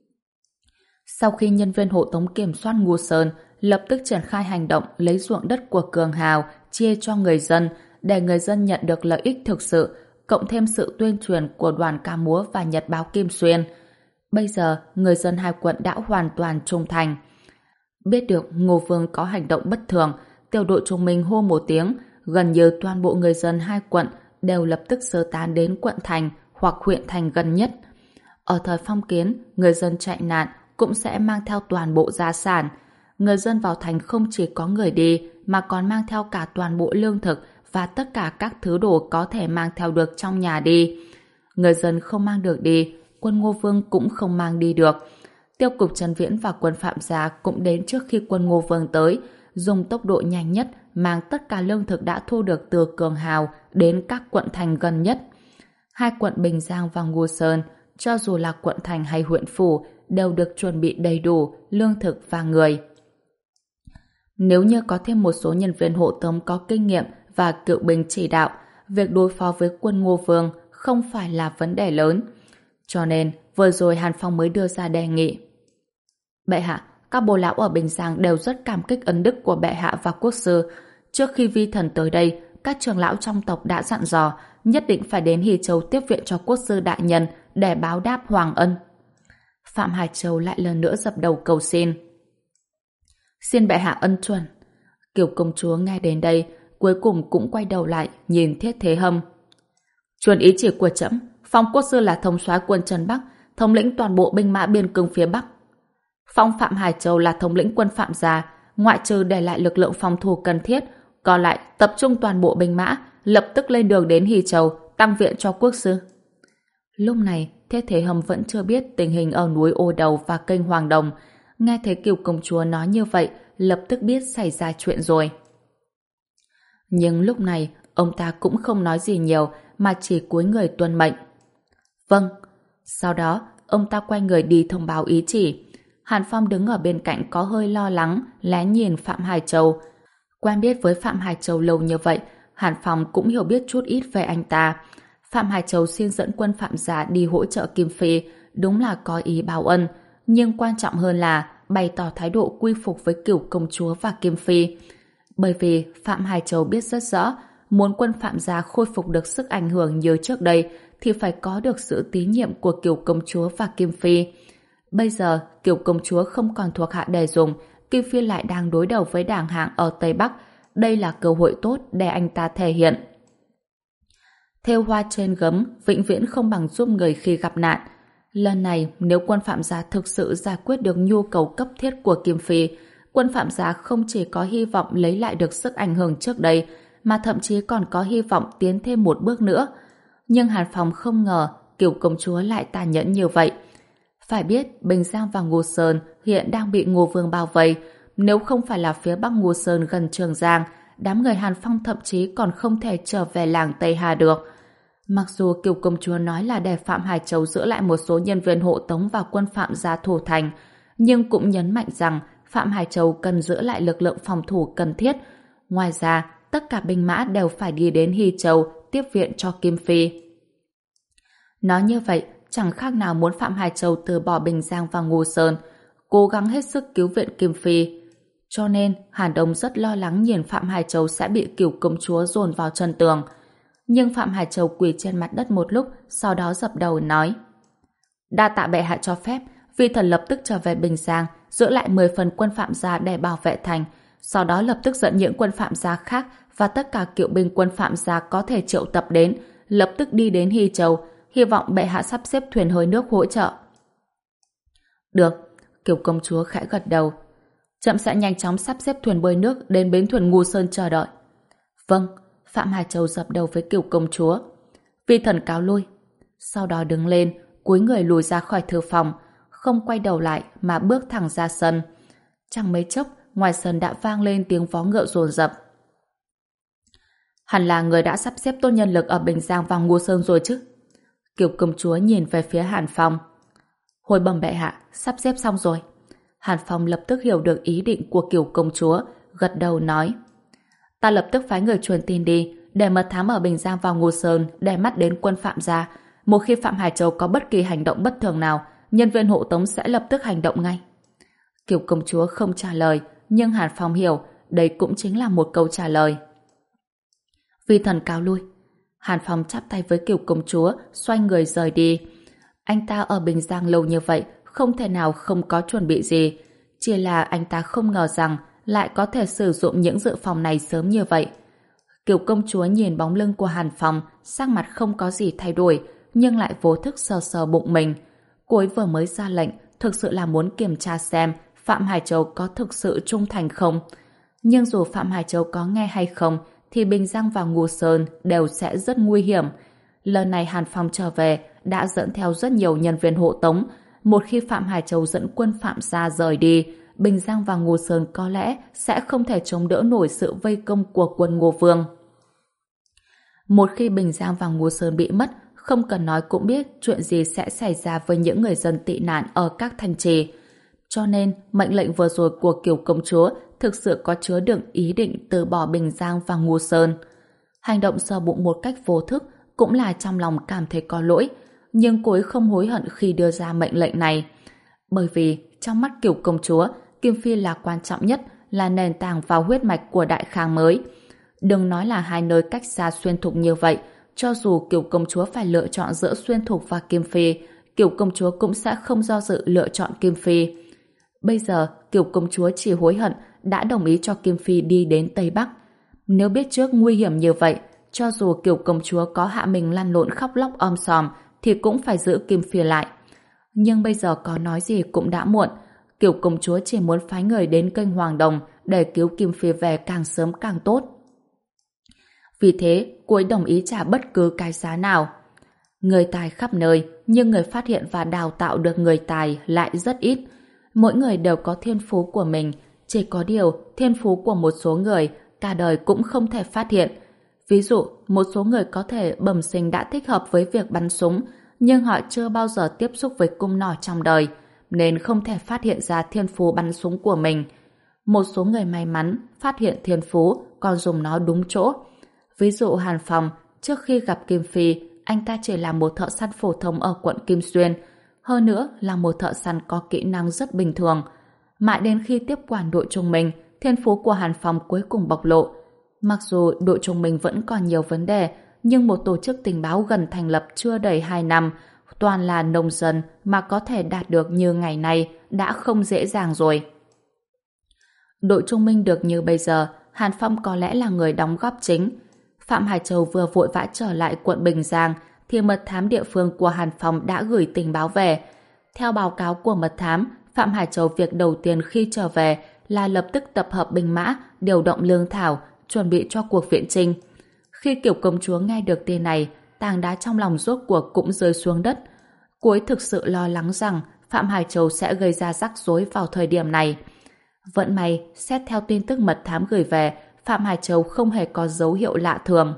Sau khi nhân viên hộ tống kiểm soát Ngô Sơn, lập tức triển khai hành động lấy ruộng đất của Cường Hào chia cho người dân, để người dân nhận được lợi ích thực sự, cộng thêm sự tuyên truyền của đoàn ca múa và nhật báo Kim Xuyên. Bây giờ, người dân hai quận đã hoàn toàn trung thành. Biết được Ngô Vương có hành động bất thường, tiểu đội trung minh hô một tiếng, gần như toàn bộ người dân hai quận đều lập tức sơ tán đến quận thành hoặc huyện thành gần nhất. Ở thời phong kiến, người dân chạy nạn cũng sẽ mang theo toàn bộ gia sản. Người dân vào thành không chỉ có người đi, mà còn mang theo cả toàn bộ lương thực và tất cả các thứ đồ có thể mang theo được trong nhà đi. Người dân không mang được đi, quân Ngô Vương cũng không mang đi được. Tiêu cục Trần Viễn và quân Phạm gia cũng đến trước khi quân Ngô Vương tới, dùng tốc độ nhanh nhất mang tất cả lương thực đã thu được từ Cường Hào đến các quận thành gần nhất. Hai quận Bình Giang và Ngô Sơn, cho dù là quận thành hay huyện phủ, đều được chuẩn bị đầy đủ lương thực và người. Nếu như có thêm một số nhân viên hộ tống có kinh nghiệm và cựu binh chỉ đạo, việc đối phó với quân Ngô Vương không phải là vấn đề lớn. Cho nên, vừa rồi Hàn Phong mới đưa ra đề nghị. Bệ hạ, các bồ lão ở Bình Giang đều rất cảm kích ân đức của bệ hạ và quốc sư. Trước khi vi thần tới đây, các trưởng lão trong tộc đã dặn dò nhất định phải đến Hy Châu tiếp viện cho quốc sư đại nhân để báo đáp hoàng ân. Phạm Hai Châu lại lần nữa dập đầu cầu xin. Xin bệ hạ ân chuẩn. Kiều công chúa nghe đến đây, cuối cùng cũng quay đầu lại nhìn Thiết Thế Hâm. Truyền ý chỉ của trẫm, phong quốc sư là thống soái quân Trần Bắc, thống lĩnh toàn bộ binh mã biên cương phía Bắc. Phong Phạm Hải Châu là thống lĩnh quân Phạm gia, ngoại trừ để lại lực lượng phòng thủ cần thiết, còn lại tập trung toàn bộ binh mã, lập tức lên đường đến Hy Châu, tăng viện cho quốc sư. Lúc này, Thiết Thế Hâm vẫn chưa biết tình hình ở núi Ô Đầu và kênh Hoàng Đồng. Nghe thấy Kiều công chúa nói như vậy, lập tức biết xảy ra chuyện rồi. Nhưng lúc này, ông ta cũng không nói gì nhiều, mà chỉ cúi người tuân mệnh. Vâng. Sau đó, ông ta quay người đi thông báo ý chỉ. Hàn Phong đứng ở bên cạnh có hơi lo lắng, lén nhìn Phạm Hải Châu. Quen biết với Phạm Hải Châu lâu như vậy, Hàn Phong cũng hiểu biết chút ít về anh ta. Phạm Hải Châu xin dẫn quân Phạm gia đi hỗ trợ Kim Phi, đúng là có ý báo ân, nhưng quan trọng hơn là bày tỏ thái độ quy phục với Cửu công chúa và Kim Phi. Bởi vì Phạm Hải Châu biết rất rõ, muốn quân Phạm gia khôi phục được sức ảnh hưởng như trước đây thì phải có được sự tín nhiệm của Cửu công chúa và Kim Phi. Bây giờ, Cửu công chúa không còn thuộc hạ để dùng, Kim Phi lại đang đối đầu với đảng hạng ở Tây Bắc. Đây là cơ hội tốt để anh ta thể hiện. Thêu hoa trên gấm, vĩnh viễn không bằng giúp người khi gặp nạn. Lần này, nếu quân Phạm gia thực sự giải quyết được nhu cầu cấp thiết của Kim Phi, quân Phạm gia không chỉ có hy vọng lấy lại được sức ảnh hưởng trước đây, mà thậm chí còn có hy vọng tiến thêm một bước nữa. Nhưng Hàn Phong không ngờ Kiều công chúa lại tàn nhẫn như vậy. Phải biết Bình Giang và Ngô Sơn hiện đang bị Ngô Vương bao vây. Nếu không phải là phía bắc Ngô Sơn gần Trường Giang, đám người Hàn Phong thậm chí còn không thể trở về làng Tây Hà được. Mặc dù Kiều công chúa nói là để Phạm Hải Châu giữ lại một số nhân viên hộ tống và quân Phạm gia thủ thành, nhưng cũng nhấn mạnh rằng Phạm Hải Châu cần giữ lại lực lượng phòng thủ cần thiết. Ngoài ra, tất cả binh mã đều phải đi đến Hy Châu tiếp viện cho Kim Phi. Nói như vậy, chẳng khác nào muốn Phạm Hải Châu từ bỏ Bình Giang và Ngô Sơn, cố gắng hết sức cứu viện Kim Phi. Cho nên, Hàn Đông rất lo lắng nhìn Phạm Hải Châu sẽ bị Kiều công chúa dồn vào chân tường. Nhưng Phạm Hải Châu quỳ trên mặt đất một lúc, sau đó dập đầu nói: đa tạ bệ hạ cho phép, vi thần lập tức trở về Bình Giang, giữ lại mười phần quân Phạm gia để bảo vệ thành, sau đó lập tức dẫn những quân Phạm gia khác và tất cả kiệu binh quân Phạm gia có thể triệu tập đến, lập tức đi đến Hy Châu, hy vọng bệ hạ sắp xếp thuyền hơi nước hỗ trợ. Được, Kiều công chúa khẽ gật đầu. Trẫm sẽ nhanh chóng sắp xếp thuyền bơi nước đến bến thuyền Ngô Sơn chờ đợi. Vâng, Phạm Hải Châu dập đầu với Kiều công chúa. Vi thần cáo lui. Sau đó đứng lên, cúi người lùi ra khỏi thư phòng, không quay đầu lại mà bước thẳng ra sân. Chẳng mấy chốc, ngoài sân đã vang lên tiếng vó ngựa dồn dập. Hẳn là người đã sắp xếp tốt nhân lực ở Bình Giang và Ngô Sơn rồi chứ? Kiều công chúa nhìn về phía Hàn Phong. Hồi bẩm bệ hạ, sắp xếp xong rồi. Hàn Phong lập tức hiểu được ý định của Kiều công chúa, gật đầu nói: ta lập tức phái người truyền tin đi, để mật thám ở Bình Giang và Ngô Sơn để mắt đến quân Phạm gia. Một khi Phạm Hải Châu có bất kỳ hành động bất thường nào, nhân viên hộ tống sẽ lập tức hành động ngay. Kiều công chúa không trả lời, nhưng Hàn Phong hiểu đây cũng chính là một câu trả lời. Vi thần cáo lui. Hàn Phong chắp tay với Kiều công chúa, xoay người rời đi. Anh ta ở Bình Giang lâu như vậy, không thể nào không có chuẩn bị gì. Chỉ là anh ta không ngờ rằng lại có thể sử dụng những dự phòng này sớm như vậy. Kiều công chúa nhìn bóng lưng của Hàn Phong, sắc mặt không có gì thay đổi, nhưng lại vô thức sờ sờ bụng mình. Cô ấy vừa mới ra lệnh, thực sự là muốn kiểm tra xem Phạm Hải Châu có thực sự trung thành không. Nhưng dù Phạm Hải Châu có nghe hay không, thì Bình Giang và Ngô Sơn đều sẽ rất nguy hiểm. Lần này Hàn Phong trở về đã dẫn theo rất nhiều nhân viên hộ tống. Một khi Phạm Hải Châu dẫn quân Phạm gia rời đi, Bình Giang và Ngô Sơn có lẽ sẽ không thể chống đỡ nổi sự vây công của quân Ngô Vương. Một khi Bình Giang và Ngô Sơn bị mất, không cần nói cũng biết chuyện gì sẽ xảy ra với những người dân tị nạn ở các thành trì. Cho nên, mệnh lệnh vừa rồi của Kiều công chúa thực sự có chứa đựng ý định từ bỏ Bình Giang và Ngô Sơn. Hành động sờ bụng một cách vô thức cũng là trong lòng cảm thấy có lỗi, nhưng cô ấy không hối hận khi đưa ra mệnh lệnh này. Bởi vì, trong mắt Kiều công chúa, Kim Phi là quan trọng nhất, là nền tảng vào huyết mạch của Đại Khang mới. Đừng nói là hai nơi cách xa Xuyên Thục như vậy, cho dù Kiều công chúa phải lựa chọn giữa Xuyên Thục và Kim Phi, Kiều công chúa cũng sẽ không do dự lựa chọn Kim Phi. Bây giờ, Kiều công chúa chỉ hối hận đã đồng ý cho Kim Phi đi đến Tây Bắc. Nếu biết trước nguy hiểm như vậy, cho dù Kiều công chúa có hạ mình lăn lộn khóc lóc om sòm, thì cũng phải giữ Kim Phi lại. Nhưng bây giờ có nói gì cũng đã muộn. Kiều công chúa chỉ muốn phái người đến kênh Hoàng Đồng để cứu Kim Phi về càng sớm càng tốt. Vì thế, cô ấy đồng ý trả bất cứ cái giá nào. Người tài khắp nơi, nhưng người phát hiện và đào tạo được người tài lại rất ít. Mỗi người đều có thiên phú của mình, chỉ có điều thiên phú của một số người cả đời cũng không thể phát hiện. Ví dụ, một số người có thể bẩm sinh đã thích hợp với việc bắn súng, nhưng họ chưa bao giờ tiếp xúc với cung nỏ trong đời, nên không thể phát hiện ra thiên phú bắn súng của mình. Một số người may mắn phát hiện thiên phú còn dùng nó đúng chỗ. Ví dụ Hàn Phong, trước khi gặp Kim Phi, anh ta chỉ là một thợ săn phổ thông ở quận Kim Xuyên, hơn nữa là một thợ săn có kỹ năng rất bình thường. Mãi đến khi tiếp quản đội trung minh, thiên phú của Hàn Phong cuối cùng bộc lộ. Mặc dù đội trung minh vẫn còn nhiều vấn đề, nhưng một tổ chức tình báo gần thành lập chưa đầy hai năm, toàn là nông dân mà có thể đạt được như ngày nay đã không dễ dàng rồi. Đội trung minh được như bây giờ, Hàn Phong có lẽ là người đóng góp chính. Phạm Hải Châu vừa vội vã trở lại quận Bình Giang, thì mật thám địa phương của Hàn Phong đã gửi tình báo về. Theo báo cáo của mật thám, Phạm Hải Châu việc đầu tiên khi trở về là lập tức tập hợp binh mã, điều động lương thảo, chuẩn bị cho cuộc viện chinh. Khi Kiều công chúa nghe được tin này, tảng đá trong lòng rốt cuộc cũng rơi xuống đất. Cô ấy thực sự lo lắng rằng Phạm Hải Châu sẽ gây ra rắc rối vào thời điểm này. Vẫn may, xét theo tin tức mật thám gửi về, Phạm Hải Châu không hề có dấu hiệu lạ thường.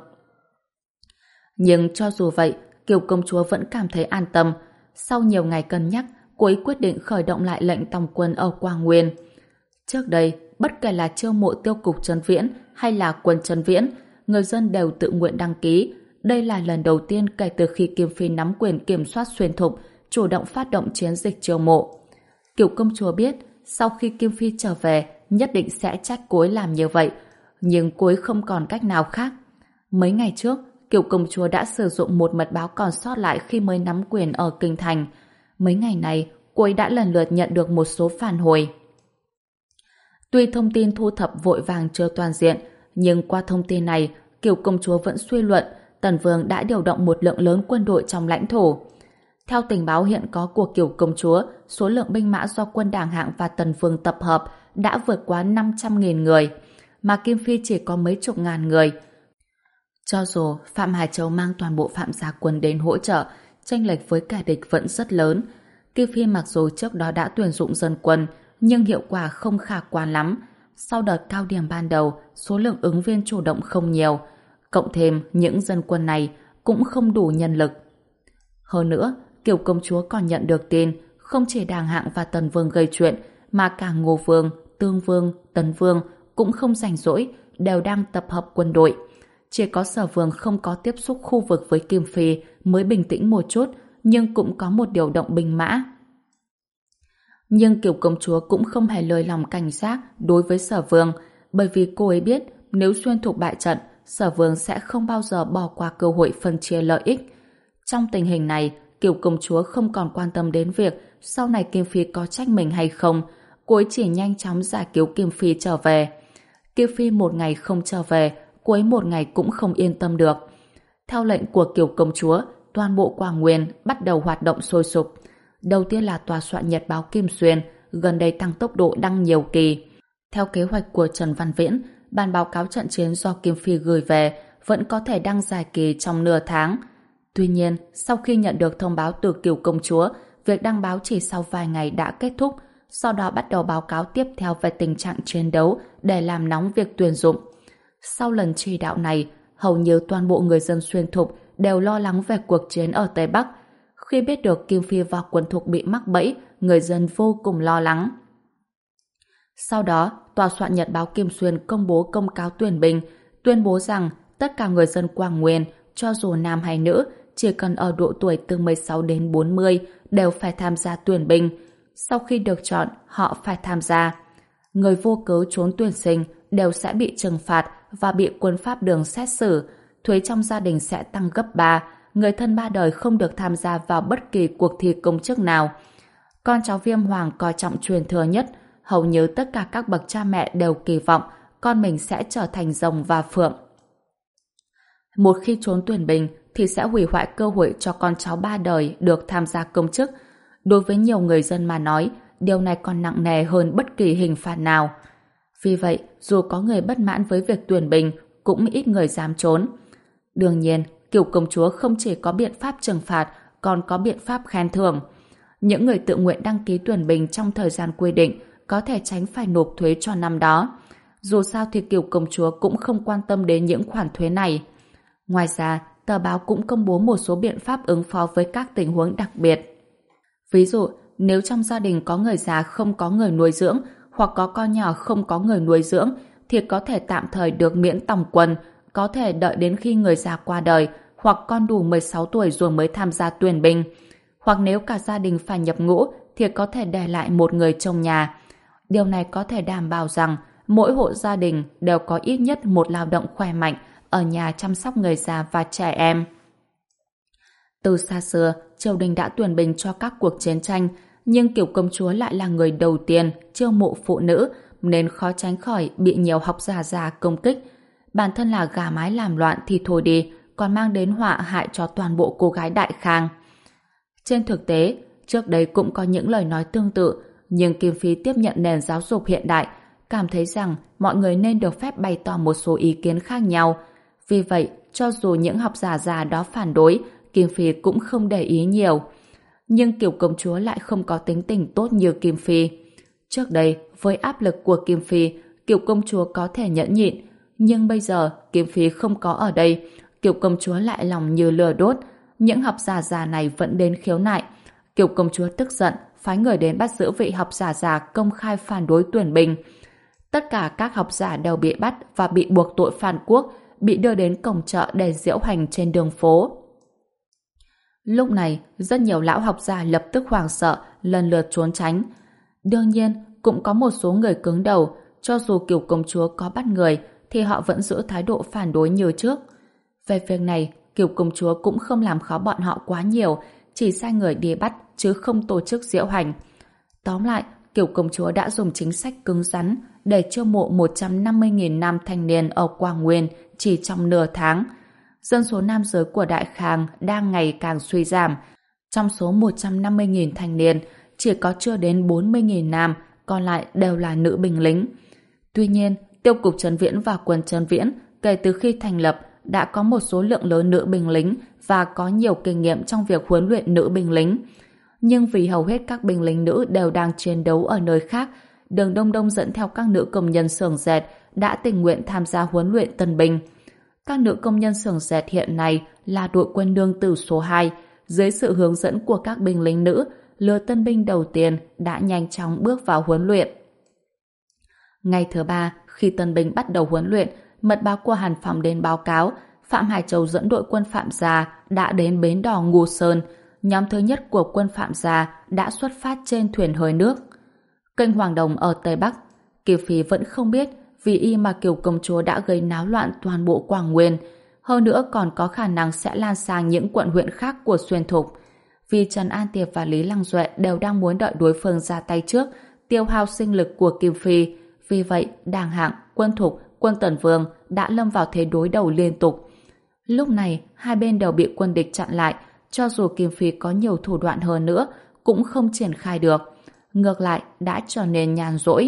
Nhưng cho dù vậy, Kiều công chúa vẫn cảm thấy an tâm. Sau nhiều ngày cân nhắc, cô ấy quyết định khởi động lại lệnh tòng quân ở Quang Nguyên. Trước đây, bất kể là chiêu mộ tiêu cục Trấn Viễn hay là quân Trấn Viễn, người dân đều tự nguyện đăng ký. Đây là lần đầu tiên kể từ khi Kim Phi nắm quyền kiểm soát xuyên thục, chủ động phát động chiến dịch chiêu mộ. Kiều công chúa biết, sau khi Kim Phi trở về, nhất định sẽ trách cô ấy làm như vậy, nhưng cô ấy không còn cách nào khác. Mấy ngày trước, Kiều công chúa đã sử dụng một mật báo còn sót lại khi mới nắm quyền ở Kinh Thành. Mấy ngày này, cô ấy đã lần lượt nhận được một số phản hồi. Tuy thông tin thu thập vội vàng chưa toàn diện, nhưng qua thông tin này, Kiều công chúa vẫn suy luận Tần Vương đã điều động một lượng lớn quân đội trong lãnh thổ. Theo tình báo hiện có của Kiều công chúa, số lượng binh mã do quân Đảng Hạng và Tần Vương tập hợp đã vượt quá năm trăm nghìn người, mà Kim Phi chỉ có mấy chục ngàn người. Cho dù Phạm Hải Châu mang toàn bộ Phạm gia quân đến hỗ trợ, chênh lệch với kẻ địch vẫn rất lớn. Kim Phi mặc dù trước đó đã tuyển dụng dân quân, nhưng hiệu quả không khả quan lắm. Sau đợt cao điểm ban đầu, số lượng ứng viên chủ động không nhiều, cộng thêm những dân quân này cũng không đủ nhân lực. Hơn nữa, Kiều công chúa còn nhận được tin không chỉ Đàng Hạng và Tần Vương gây chuyện, mà cả Ngô Vương, Tương Vương, Tấn Vương cũng không rảnh rỗi, đều đang tập hợp quân đội. Chỉ có Sở Vương không có tiếp xúc khu vực với Kim Phi mới bình tĩnh một chút, nhưng cũng có một điều động binh mã. Nhưng Kiều công chúa cũng không hề lơi lòng cảnh giác đối với Sở Vương, bởi vì cô ấy biết nếu xuyên thục bại trận, Sở Vương sẽ không bao giờ bỏ qua cơ hội phân chia lợi ích. Trong tình hình này, Kiều công chúa không còn quan tâm đến việc sau này Kim Phi có trách mình hay không, cô ấy chỉ nhanh chóng giải cứu Kim Phi trở về. Kim Phi một ngày không trở về, cô ấy một ngày cũng không yên tâm được. Theo lệnh của Kiều công chúa, toàn bộ Quảng Nguyên bắt đầu hoạt động sôi sục. Đầu tiên là tòa soạn nhật báo Kim Xuyên, gần đây tăng tốc độ đăng nhiều kỳ. Theo kế hoạch của Trần Văn Viễn, bản báo cáo trận chiến do Kim Phi gửi về vẫn có thể đăng dài kỳ trong nửa tháng. Tuy nhiên, sau khi nhận được thông báo từ Kiều công chúa, việc đăng báo chỉ sau vài ngày đã kết thúc, sau đó bắt đầu báo cáo tiếp theo về tình trạng chiến đấu để làm nóng việc tuyển dụng. Sau lần chỉ đạo này, hầu như toàn bộ người dân xuyên thục đều lo lắng về cuộc chiến ở Tây Bắc. Khi biết được Kim Phi và quân thục bị mắc bẫy, người dân vô cùng lo lắng. Sau đó, tòa soạn nhật báo Kim Xuyên công bố công cáo tuyển binh, tuyên bố rằng tất cả người dân Quảng Nguyên, cho dù nam hay nữ, chỉ cần ở độ tuổi từ mười sáu đến bốn mươi đều phải tham gia tuyển binh. Sau khi được chọn, họ phải tham gia. Người vô cớ trốn tuyển sinh đều sẽ bị trừng phạt và bị quân pháp đường xét xử. Thuế trong gia đình sẽ tăng gấp ba. Người thân ba đời không được tham gia vào bất kỳ cuộc thi công chức nào. Con cháu Viêm Hoàng coi trọng truyền thừa nhất. Hầu như tất cả các bậc cha mẹ đều kỳ vọng con mình sẽ trở thành rồng và phượng. Một khi trốn tuyển binh thì sẽ hủy hoại cơ hội cho con cháu ba đời được tham gia công chức. Đối với nhiều người dân mà nói, điều này còn nặng nề hơn bất kỳ hình phạt nào. Vì vậy, dù có người bất mãn với việc tuyển binh, cũng ít người dám trốn. Đương nhiên, Kiều công chúa không chỉ có biện pháp trừng phạt, còn có biện pháp khen thưởng. Những người tự nguyện đăng ký tuyển binh trong thời gian quy định có thể tránh phải nộp thuế cho năm đó. Dù sao thì Kiều công chúa cũng không quan tâm đến những khoản thuế này. Ngoài ra, tờ báo cũng công bố một số biện pháp ứng phó với các tình huống đặc biệt. Ví dụ, nếu trong gia đình có người già không có người nuôi dưỡng hoặc có con nhỏ không có người nuôi dưỡng thì có thể tạm thời được miễn tòng quân, có thể đợi đến khi người già qua đời hoặc con đủ mười sáu tuổi rồi mới tham gia tuyển binh. Hoặc nếu cả gia đình phải nhập ngũ thì có thể để lại một người trông nhà. Điều này có thể đảm bảo rằng mỗi hộ gia đình đều có ít nhất một lao động khỏe mạnh ở nhà chăm sóc người già và trẻ em. Từ xa xưa, triều đình đã tuyển binh cho các cuộc chiến tranh, nhưng Kiều công chúa lại là người đầu tiên chiêu mộ phụ nữ, nên khó tránh khỏi bị nhiều học giả già công kích. Bản thân là gà mái làm loạn thì thôi đi, còn mang đến họa hại cho toàn bộ cô gái Đại Khang. Trên thực tế, trước đây cũng có những lời nói tương tự, nhưng Kim Phi tiếp nhận nền giáo dục hiện đại, cảm thấy rằng mọi người nên được phép bày tỏ một số ý kiến khác nhau. Vì vậy, cho dù những học giả già đó phản đối, Kim Phi cũng không để ý nhiều. Nhưng Kiều công chúa lại không có tính tình tốt như Kim Phi. Trước đây, với áp lực của Kim Phi, Kiều công chúa có thể nhẫn nhịn, nhưng bây giờ Kim Phi không có ở đây, Kiều công chúa lại lòng như lửa đốt. Những học giả già này vẫn đến khiếu nại. Kiều công chúa tức giận, phái người đến bắt giữ vị học giả già công khai phản đối tuyển binh. Tất cả các học giả đều bị bắt và bị buộc tội phản quốc, bị đưa đến cổng chợ để diễu hành trên đường phố. Lúc này, rất nhiều lão học giả lập tức hoảng sợ, lần lượt trốn tránh. Đương nhiên, cũng có một số người cứng đầu, cho dù Kiều công chúa có bắt người, thì họ vẫn giữ thái độ phản đối như trước. Về việc này, Kiều công chúa cũng không làm khó bọn họ quá nhiều, chỉ sai người đi bắt, chứ không tổ chức diễu hành. Tóm lại, Kiều công chúa đã dùng chính sách cứng rắn để chiêu mộ một trăm năm mươi nghìn nam thanh niên ở Quảng Nguyên chỉ trong nửa tháng. Dân số nam giới của Đại Khang đang ngày càng suy giảm. Trong số một trăm năm mươi nghìn thanh niên, chỉ có chưa đến bốn mươi nghìn nam, còn lại đều là nữ binh lính. Tuy nhiên, Tiêu cục Trấn Viễn và quân Trấn Viễn kể từ khi thành lập đã có một số lượng lớn nữ binh lính và có nhiều kinh nghiệm trong việc huấn luyện nữ binh lính. Nhưng vì hầu hết các binh lính nữ đều đang chiến đấu ở nơi khác, Đường Đông Đông dẫn theo các nữ công nhân xưởng dệt đã tình nguyện tham gia huấn luyện tân binh. Các nữ công nhân xưởng dệt hiện nay là đội quân nương tử số hai. Dưới sự hướng dẫn của các binh lính nữ, lứa tân binh đầu tiên đã nhanh chóng bước vào huấn luyện. Ngày thứ ba, khi tân binh bắt đầu huấn luyện, mật báo của Hàn Phòng đến báo cáo Phạm Hải Châu dẫn đội quân Phạm Gia đã đến bến đò Ngô Sơn. Nhóm thứ nhất của quân Phạm Gia đã xuất phát trên thuyền hơi nước. Kênh Hoàng Đồng ở Tây Bắc, Kiều Phi vẫn không biết vì y mà Kiều công chúa đã gây náo loạn toàn bộ Quảng Nguyên. Hơn nữa còn có khả năng sẽ lan sang những quận huyện khác của Xuyên Thục. Vì Trần An Tiệp và Lý Lăng Duệ đều đang muốn đợi đối phương ra tay trước, tiêu hao sinh lực của Kiều Phi. Vì vậy, Đàng Hạng, quân Thục, quân Tần Vương đã lâm vào thế đối đầu liên tục. Lúc này, hai bên đều bị quân địch chặn lại, cho dù Kim Phi có nhiều thủ đoạn hơn nữa, cũng không triển khai được. Ngược lại, đã trở nên nhàn rỗi.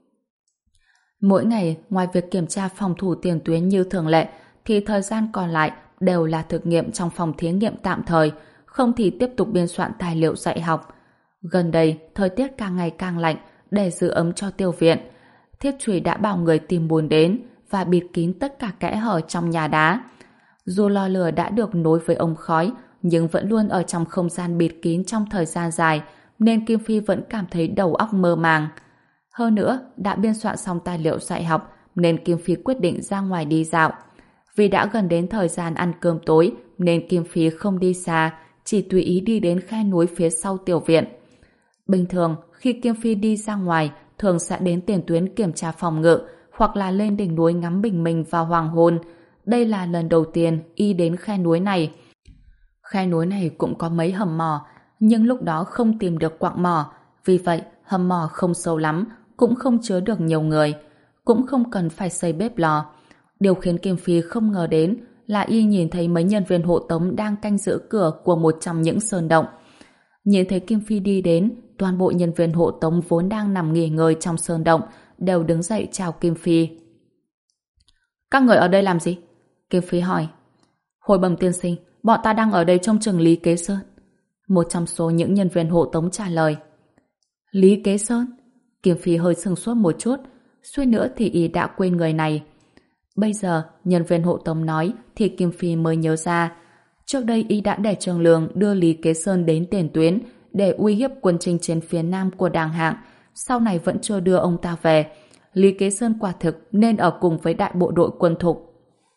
Mỗi ngày, ngoài việc kiểm tra phòng thủ tiền tuyến như thường lệ, thì thời gian còn lại đều là thực nghiệm trong phòng thí nghiệm tạm thời, không thì tiếp tục biên soạn tài liệu dạy học. Gần đây, thời tiết càng ngày càng lạnh, để giữ ấm cho Tiêu viện, Thiết Trùy đã bảo người tìm bùn đến và bịt kín tất cả kẽ hở trong nhà đá. Dù lò lửa đã được nối với ống khói, nhưng vẫn luôn ở trong không gian bịt kín trong thời gian dài, nên Kim Phi vẫn cảm thấy đầu óc mơ màng. Hơn nữa, đã biên soạn xong tài liệu dạy học, nên Kim Phi quyết định ra ngoài đi dạo. Vì đã gần đến thời gian ăn cơm tối, nên Kim Phi không đi xa, chỉ tùy ý đi đến khe núi phía sau tiểu viện. Bình thường, khi Kim Phi đi ra ngoài, thường sẽ đến tiền tuyến kiểm tra phòng ngự, hoặc là lên đỉnh núi ngắm bình minh vào hoàng hôn. Đây là lần đầu tiên y đến khe núi này. Khe núi này cũng có mấy hầm mỏ, nhưng lúc đó không tìm được quặng mỏ, vì vậy hầm mỏ không sâu lắm, cũng không chứa được nhiều người, cũng không cần phải xây bếp lò. Điều khiến Kim Phi không ngờ đến là y nhìn thấy mấy nhân viên hộ tống đang canh giữ cửa của một trong những sơn động. Nhìn thấy Kim Phi đi đến, toàn bộ nhân viên hộ tống vốn đang nằm nghỉ ngơi trong sơn động đều đứng dậy chào Kim Phi. Các người ở đây làm gì? Kim Phi hỏi. Hồi bẩm tiên sinh, bọn ta đang ở đây trông chừng Lý Kế Sơn. Một trong số những nhân viên hộ tống trả lời. Lý Kế Sơn? Kim Phi hơi sừng sốt một chút, suýt nữa thì y đã quên người này. Bây giờ, nhân viên hộ tống nói thì Kim Phi mới nhớ ra. Trước đây y đã để Trường Lương đưa Lý Kế Sơn đến tiền tuyến để uy hiếp quân chinh chiến phía nam của Đàng Hạng, sau này vẫn chưa đưa ông ta về. Lý Kế Sơn quả thực nên ở cùng với đại bộ đội quân Thục.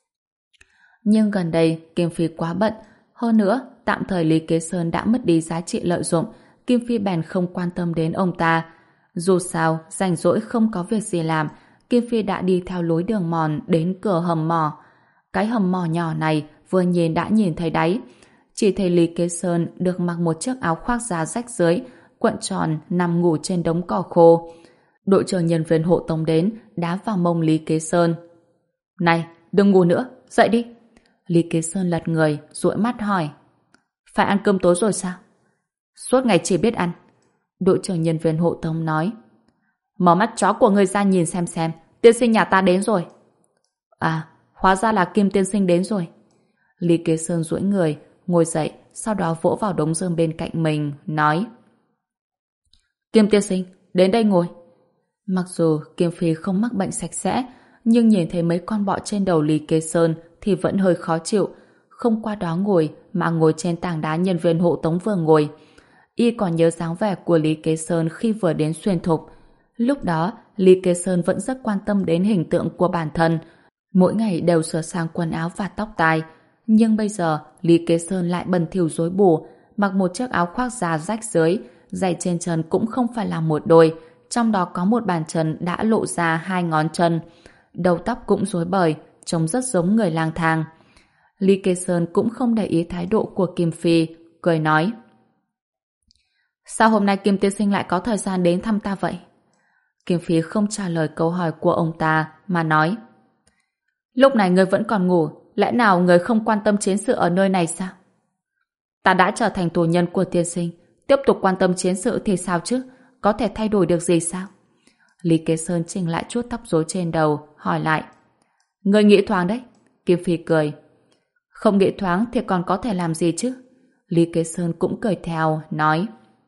Nhưng gần đây, Kim Phi quá bận. Hơn nữa, tạm thời Lý Kế Sơn đã mất đi giá trị lợi dụng, Kim Phi bèn không quan tâm đến ông ta. Dù sao, rảnh rỗi không có việc gì làm, Kim Phi đã đi theo lối đường mòn đến cửa hầm mỏ. Cái hầm mỏ nhỏ này vừa nhìn đã nhìn thấy đáy. Chỉ thấy Lý Kế Sơn được mặc một chiếc áo khoác da rách dưới, cuộn tròn nằm ngủ trên đống cỏ khô. Đội trưởng nhân viên hộ tống đến đá vào mông Lý Kế Sơn. Này, đừng ngủ nữa, dậy đi. Lý Kế Sơn lật người, dụi mắt hỏi. Phải ăn cơm tối rồi sao? Suốt ngày chỉ biết ăn. Đội trưởng nhân viên hộ tống nói. Mở mắt chó của người ra nhìn xem xem, tiên sinh nhà ta đến rồi. À, hóa ra là Kim tiên sinh đến rồi. Lý Kế Sơn duỗi người, ngồi dậy, sau đó vỗ vào đống rơm bên cạnh mình, nói: Kim tiên sinh, đến đây ngồi. Mặc dù Kim Phi không mắc bệnh sạch sẽ, nhưng nhìn thấy mấy con bọ trên đầu Lý Kế Sơn thì vẫn hơi khó chịu, không qua đó ngồi mà ngồi trên tảng đá nhân viên hộ tống vừa ngồi. Y còn nhớ dáng vẻ của Lý Kế Sơn khi vừa đến Xuyên Thục. Lúc đó, Lý Kế Sơn vẫn rất quan tâm đến hình tượng của bản thân, mỗi ngày đều sửa sang quần áo và tóc tai. Nhưng bây giờ, Lý Kế Sơn lại bẩn thỉu rối bù, mặc một chiếc áo khoác da rách rưới, giày trên chân cũng không phải là một đôi, trong đó có một bàn chân đã lộ ra hai ngón chân. Đầu tóc cũng rối bời, trông rất giống người lang thang. Lý Kế Sơn cũng không để ý thái độ của Kim Phi, cười nói: Sao hôm nay Kim tiên sinh lại có thời gian đến thăm ta vậy? Kim Phi không trả lời câu hỏi của ông ta, mà nói: Lúc này ngươi vẫn còn ngủ, lẽ nào ngươi không quan tâm chiến sự ở nơi này sao? Ta đã trở thành tù nhân của tiên sinh, tiếp tục quan tâm chiến sự thì sao chứ? Có thể thay đổi được gì sao? Lý Kế Sơn chỉnh lại chuốt tóc rối trên đầu, hỏi lại: Ngươi nghĩ thoáng đấy. Kim Phi cười: Không nghĩ thoáng thì còn có thể làm gì chứ? Lý Kế Sơn cũng cười theo, nói: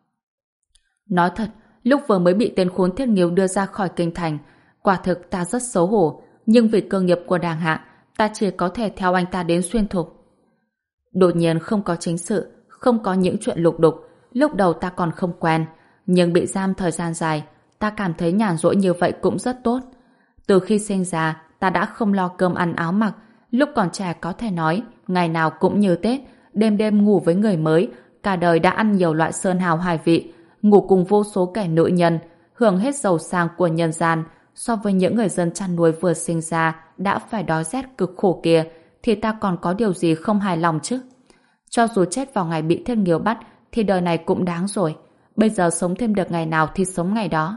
Nói thật, lúc vừa mới bị tên khốn Thiết Nghiêu đưa ra khỏi kinh thành, quả thực ta rất xấu hổ, nhưng vì cơ nghiệp của Đàng Hạng, ta chỉ có thể theo anh ta đến Xuyên Thục. Đột nhiên không có chính sự, không có những chuyện lục đục, lúc đầu ta còn không quen, nhưng bị giam thời gian dài, ta cảm thấy nhàn rỗi như vậy cũng rất tốt. Từ khi sinh ra, ta đã không lo cơm ăn áo mặc, lúc còn trẻ có thể nói, ngày nào cũng như Tết, đêm đêm ngủ với người mới, cả đời đã ăn nhiều loại sơn hào hải vị, ngủ cùng vô số kẻ nữ nhân, hưởng hết giàu sang của nhân gian. So với những người dân chăn nuôi vừa sinh ra đã phải đói rét cực khổ kia, thì ta còn có điều gì không hài lòng chứ? Cho dù chết vào ngày bị Thiết Nghiêu bắt thì đời này cũng đáng rồi. Bây giờ sống thêm được ngày nào thì sống ngày đó.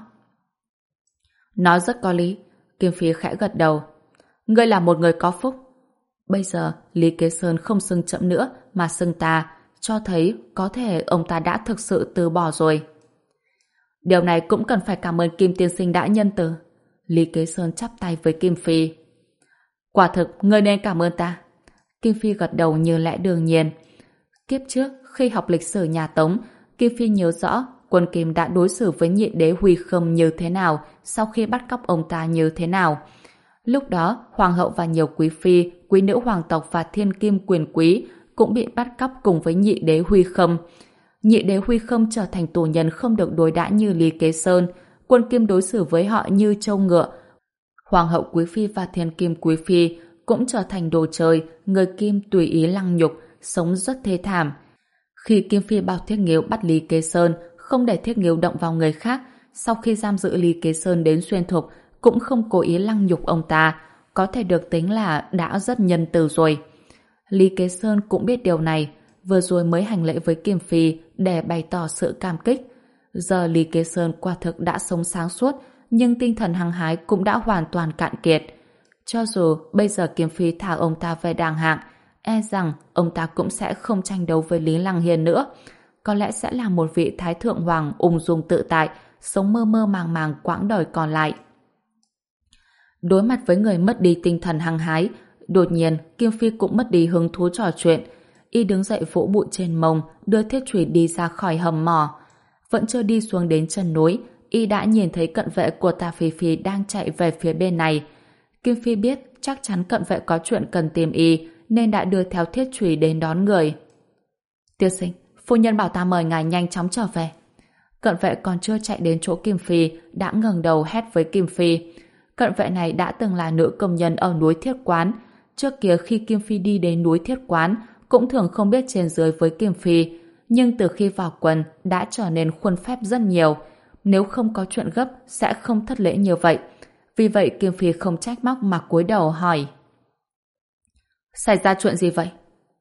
Nói rất có lý. Kim Phi khẽ gật đầu. Ngươi là một người có phúc. Bây giờ Lý Kế Sơn không xưng chậm nữa mà xưng ta, cho thấy có thể ông ta đã thực sự từ bỏ rồi. Điều này cũng cần phải cảm ơn Kim tiên sinh đã nhân từ. Lý Kế Sơn chắp tay với Kim Phi. Quả thực, ngươi nên cảm ơn ta. Kim Phi gật đầu như lẽ đương nhiên. Kiếp trước, khi học lịch sử nhà Tống, Kim Phi nhớ rõ quân Kim đã đối xử với nhị đế Huy Khâm như thế nào sau khi bắt cóc ông ta như thế nào. Lúc đó, Hoàng hậu và nhiều quý phi, quý nữ hoàng tộc và thiên kim quyền quý cũng bị bắt cóc cùng với nhị đế Huy Khâm. Nhị đế Huy Khâm trở thành tù nhân không được đối đãi như Lý Kế Sơn. Quân Kim đối xử với họ như trâu ngựa. Hoàng hậu quý phi và thiên kim quý phi cũng trở thành đồ chơi, người Kim tùy ý lăng nhục, sống rất thê thảm. Khi Kim Phi bảo Thiết Nghiêu bắt Lý Kế Sơn, không để Thiết Nghiêu động vào người khác, sau khi giam giữ Lý Kế Sơn đến Xuyên Thục, cũng không cố ý lăng nhục ông ta, có thể được tính là đã rất nhân từ rồi. Lý Kế Sơn cũng biết điều này, vừa rồi mới hành lễ với Kim Phi để bày tỏ sự cảm kích. Giờ Lý Kế Sơn quả thực đã sống sáng suốt, nhưng tinh thần hăng hái cũng đã hoàn toàn cạn kiệt. Cho dù bây giờ Kim Phi thả ông ta về Đàng Hạng, e rằng ông ta cũng sẽ không tranh đấu với Lý Lăng Hiền nữa. Có lẽ sẽ là một vị Thái Thượng Hoàng ung dung tự tại, sống mơ mơ màng màng quãng đời còn lại. Đối mặt với người mất đi tinh thần hăng hái, đột nhiên Kim Phi cũng mất đi hứng thú trò chuyện. Y đứng dậy vỗ bụi trên mông, đưa thiết chùy đi ra khỏi hầm mỏ. Vẫn chưa đi xuống đến chân núi, Y đã nhìn thấy cận vệ của Tà Phi Phi đang chạy về phía bên này. Kim Phi biết chắc chắn cận vệ có chuyện cần tìm Y, nên đã đưa theo thiết chùy đến đón người. Tiên sinh, phu nhân bảo ta mời ngài nhanh chóng trở về. Cận vệ còn chưa chạy đến chỗ Kim Phi đã ngẩng đầu hét với Kim Phi. Cận vệ này đã từng là nữ công nhân ở núi Thiết Quán. Trước kia khi Kim Phi đi đến núi Thiết Quán cũng thường không biết trên dưới với Kim Phi, nhưng từ khi vào quân đã trở nên khuôn phép rất nhiều. Nếu không có chuyện gấp sẽ không thất lễ như vậy. Vì vậy Kim Phi không trách móc mà cúi đầu hỏi: Xảy ra chuyện gì vậy?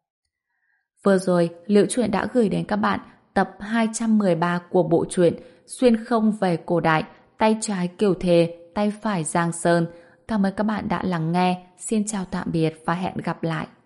Vừa rồi Liễu Chuyện đã gửi đến các bạn tập hai trăm mười ba của bộ truyện Xuyên Không về cổ đại, tay trái Kiều Thề, tay phải Giang Sơn. Cảm ơn các bạn đã lắng nghe. Xin chào tạm biệt và hẹn gặp lại.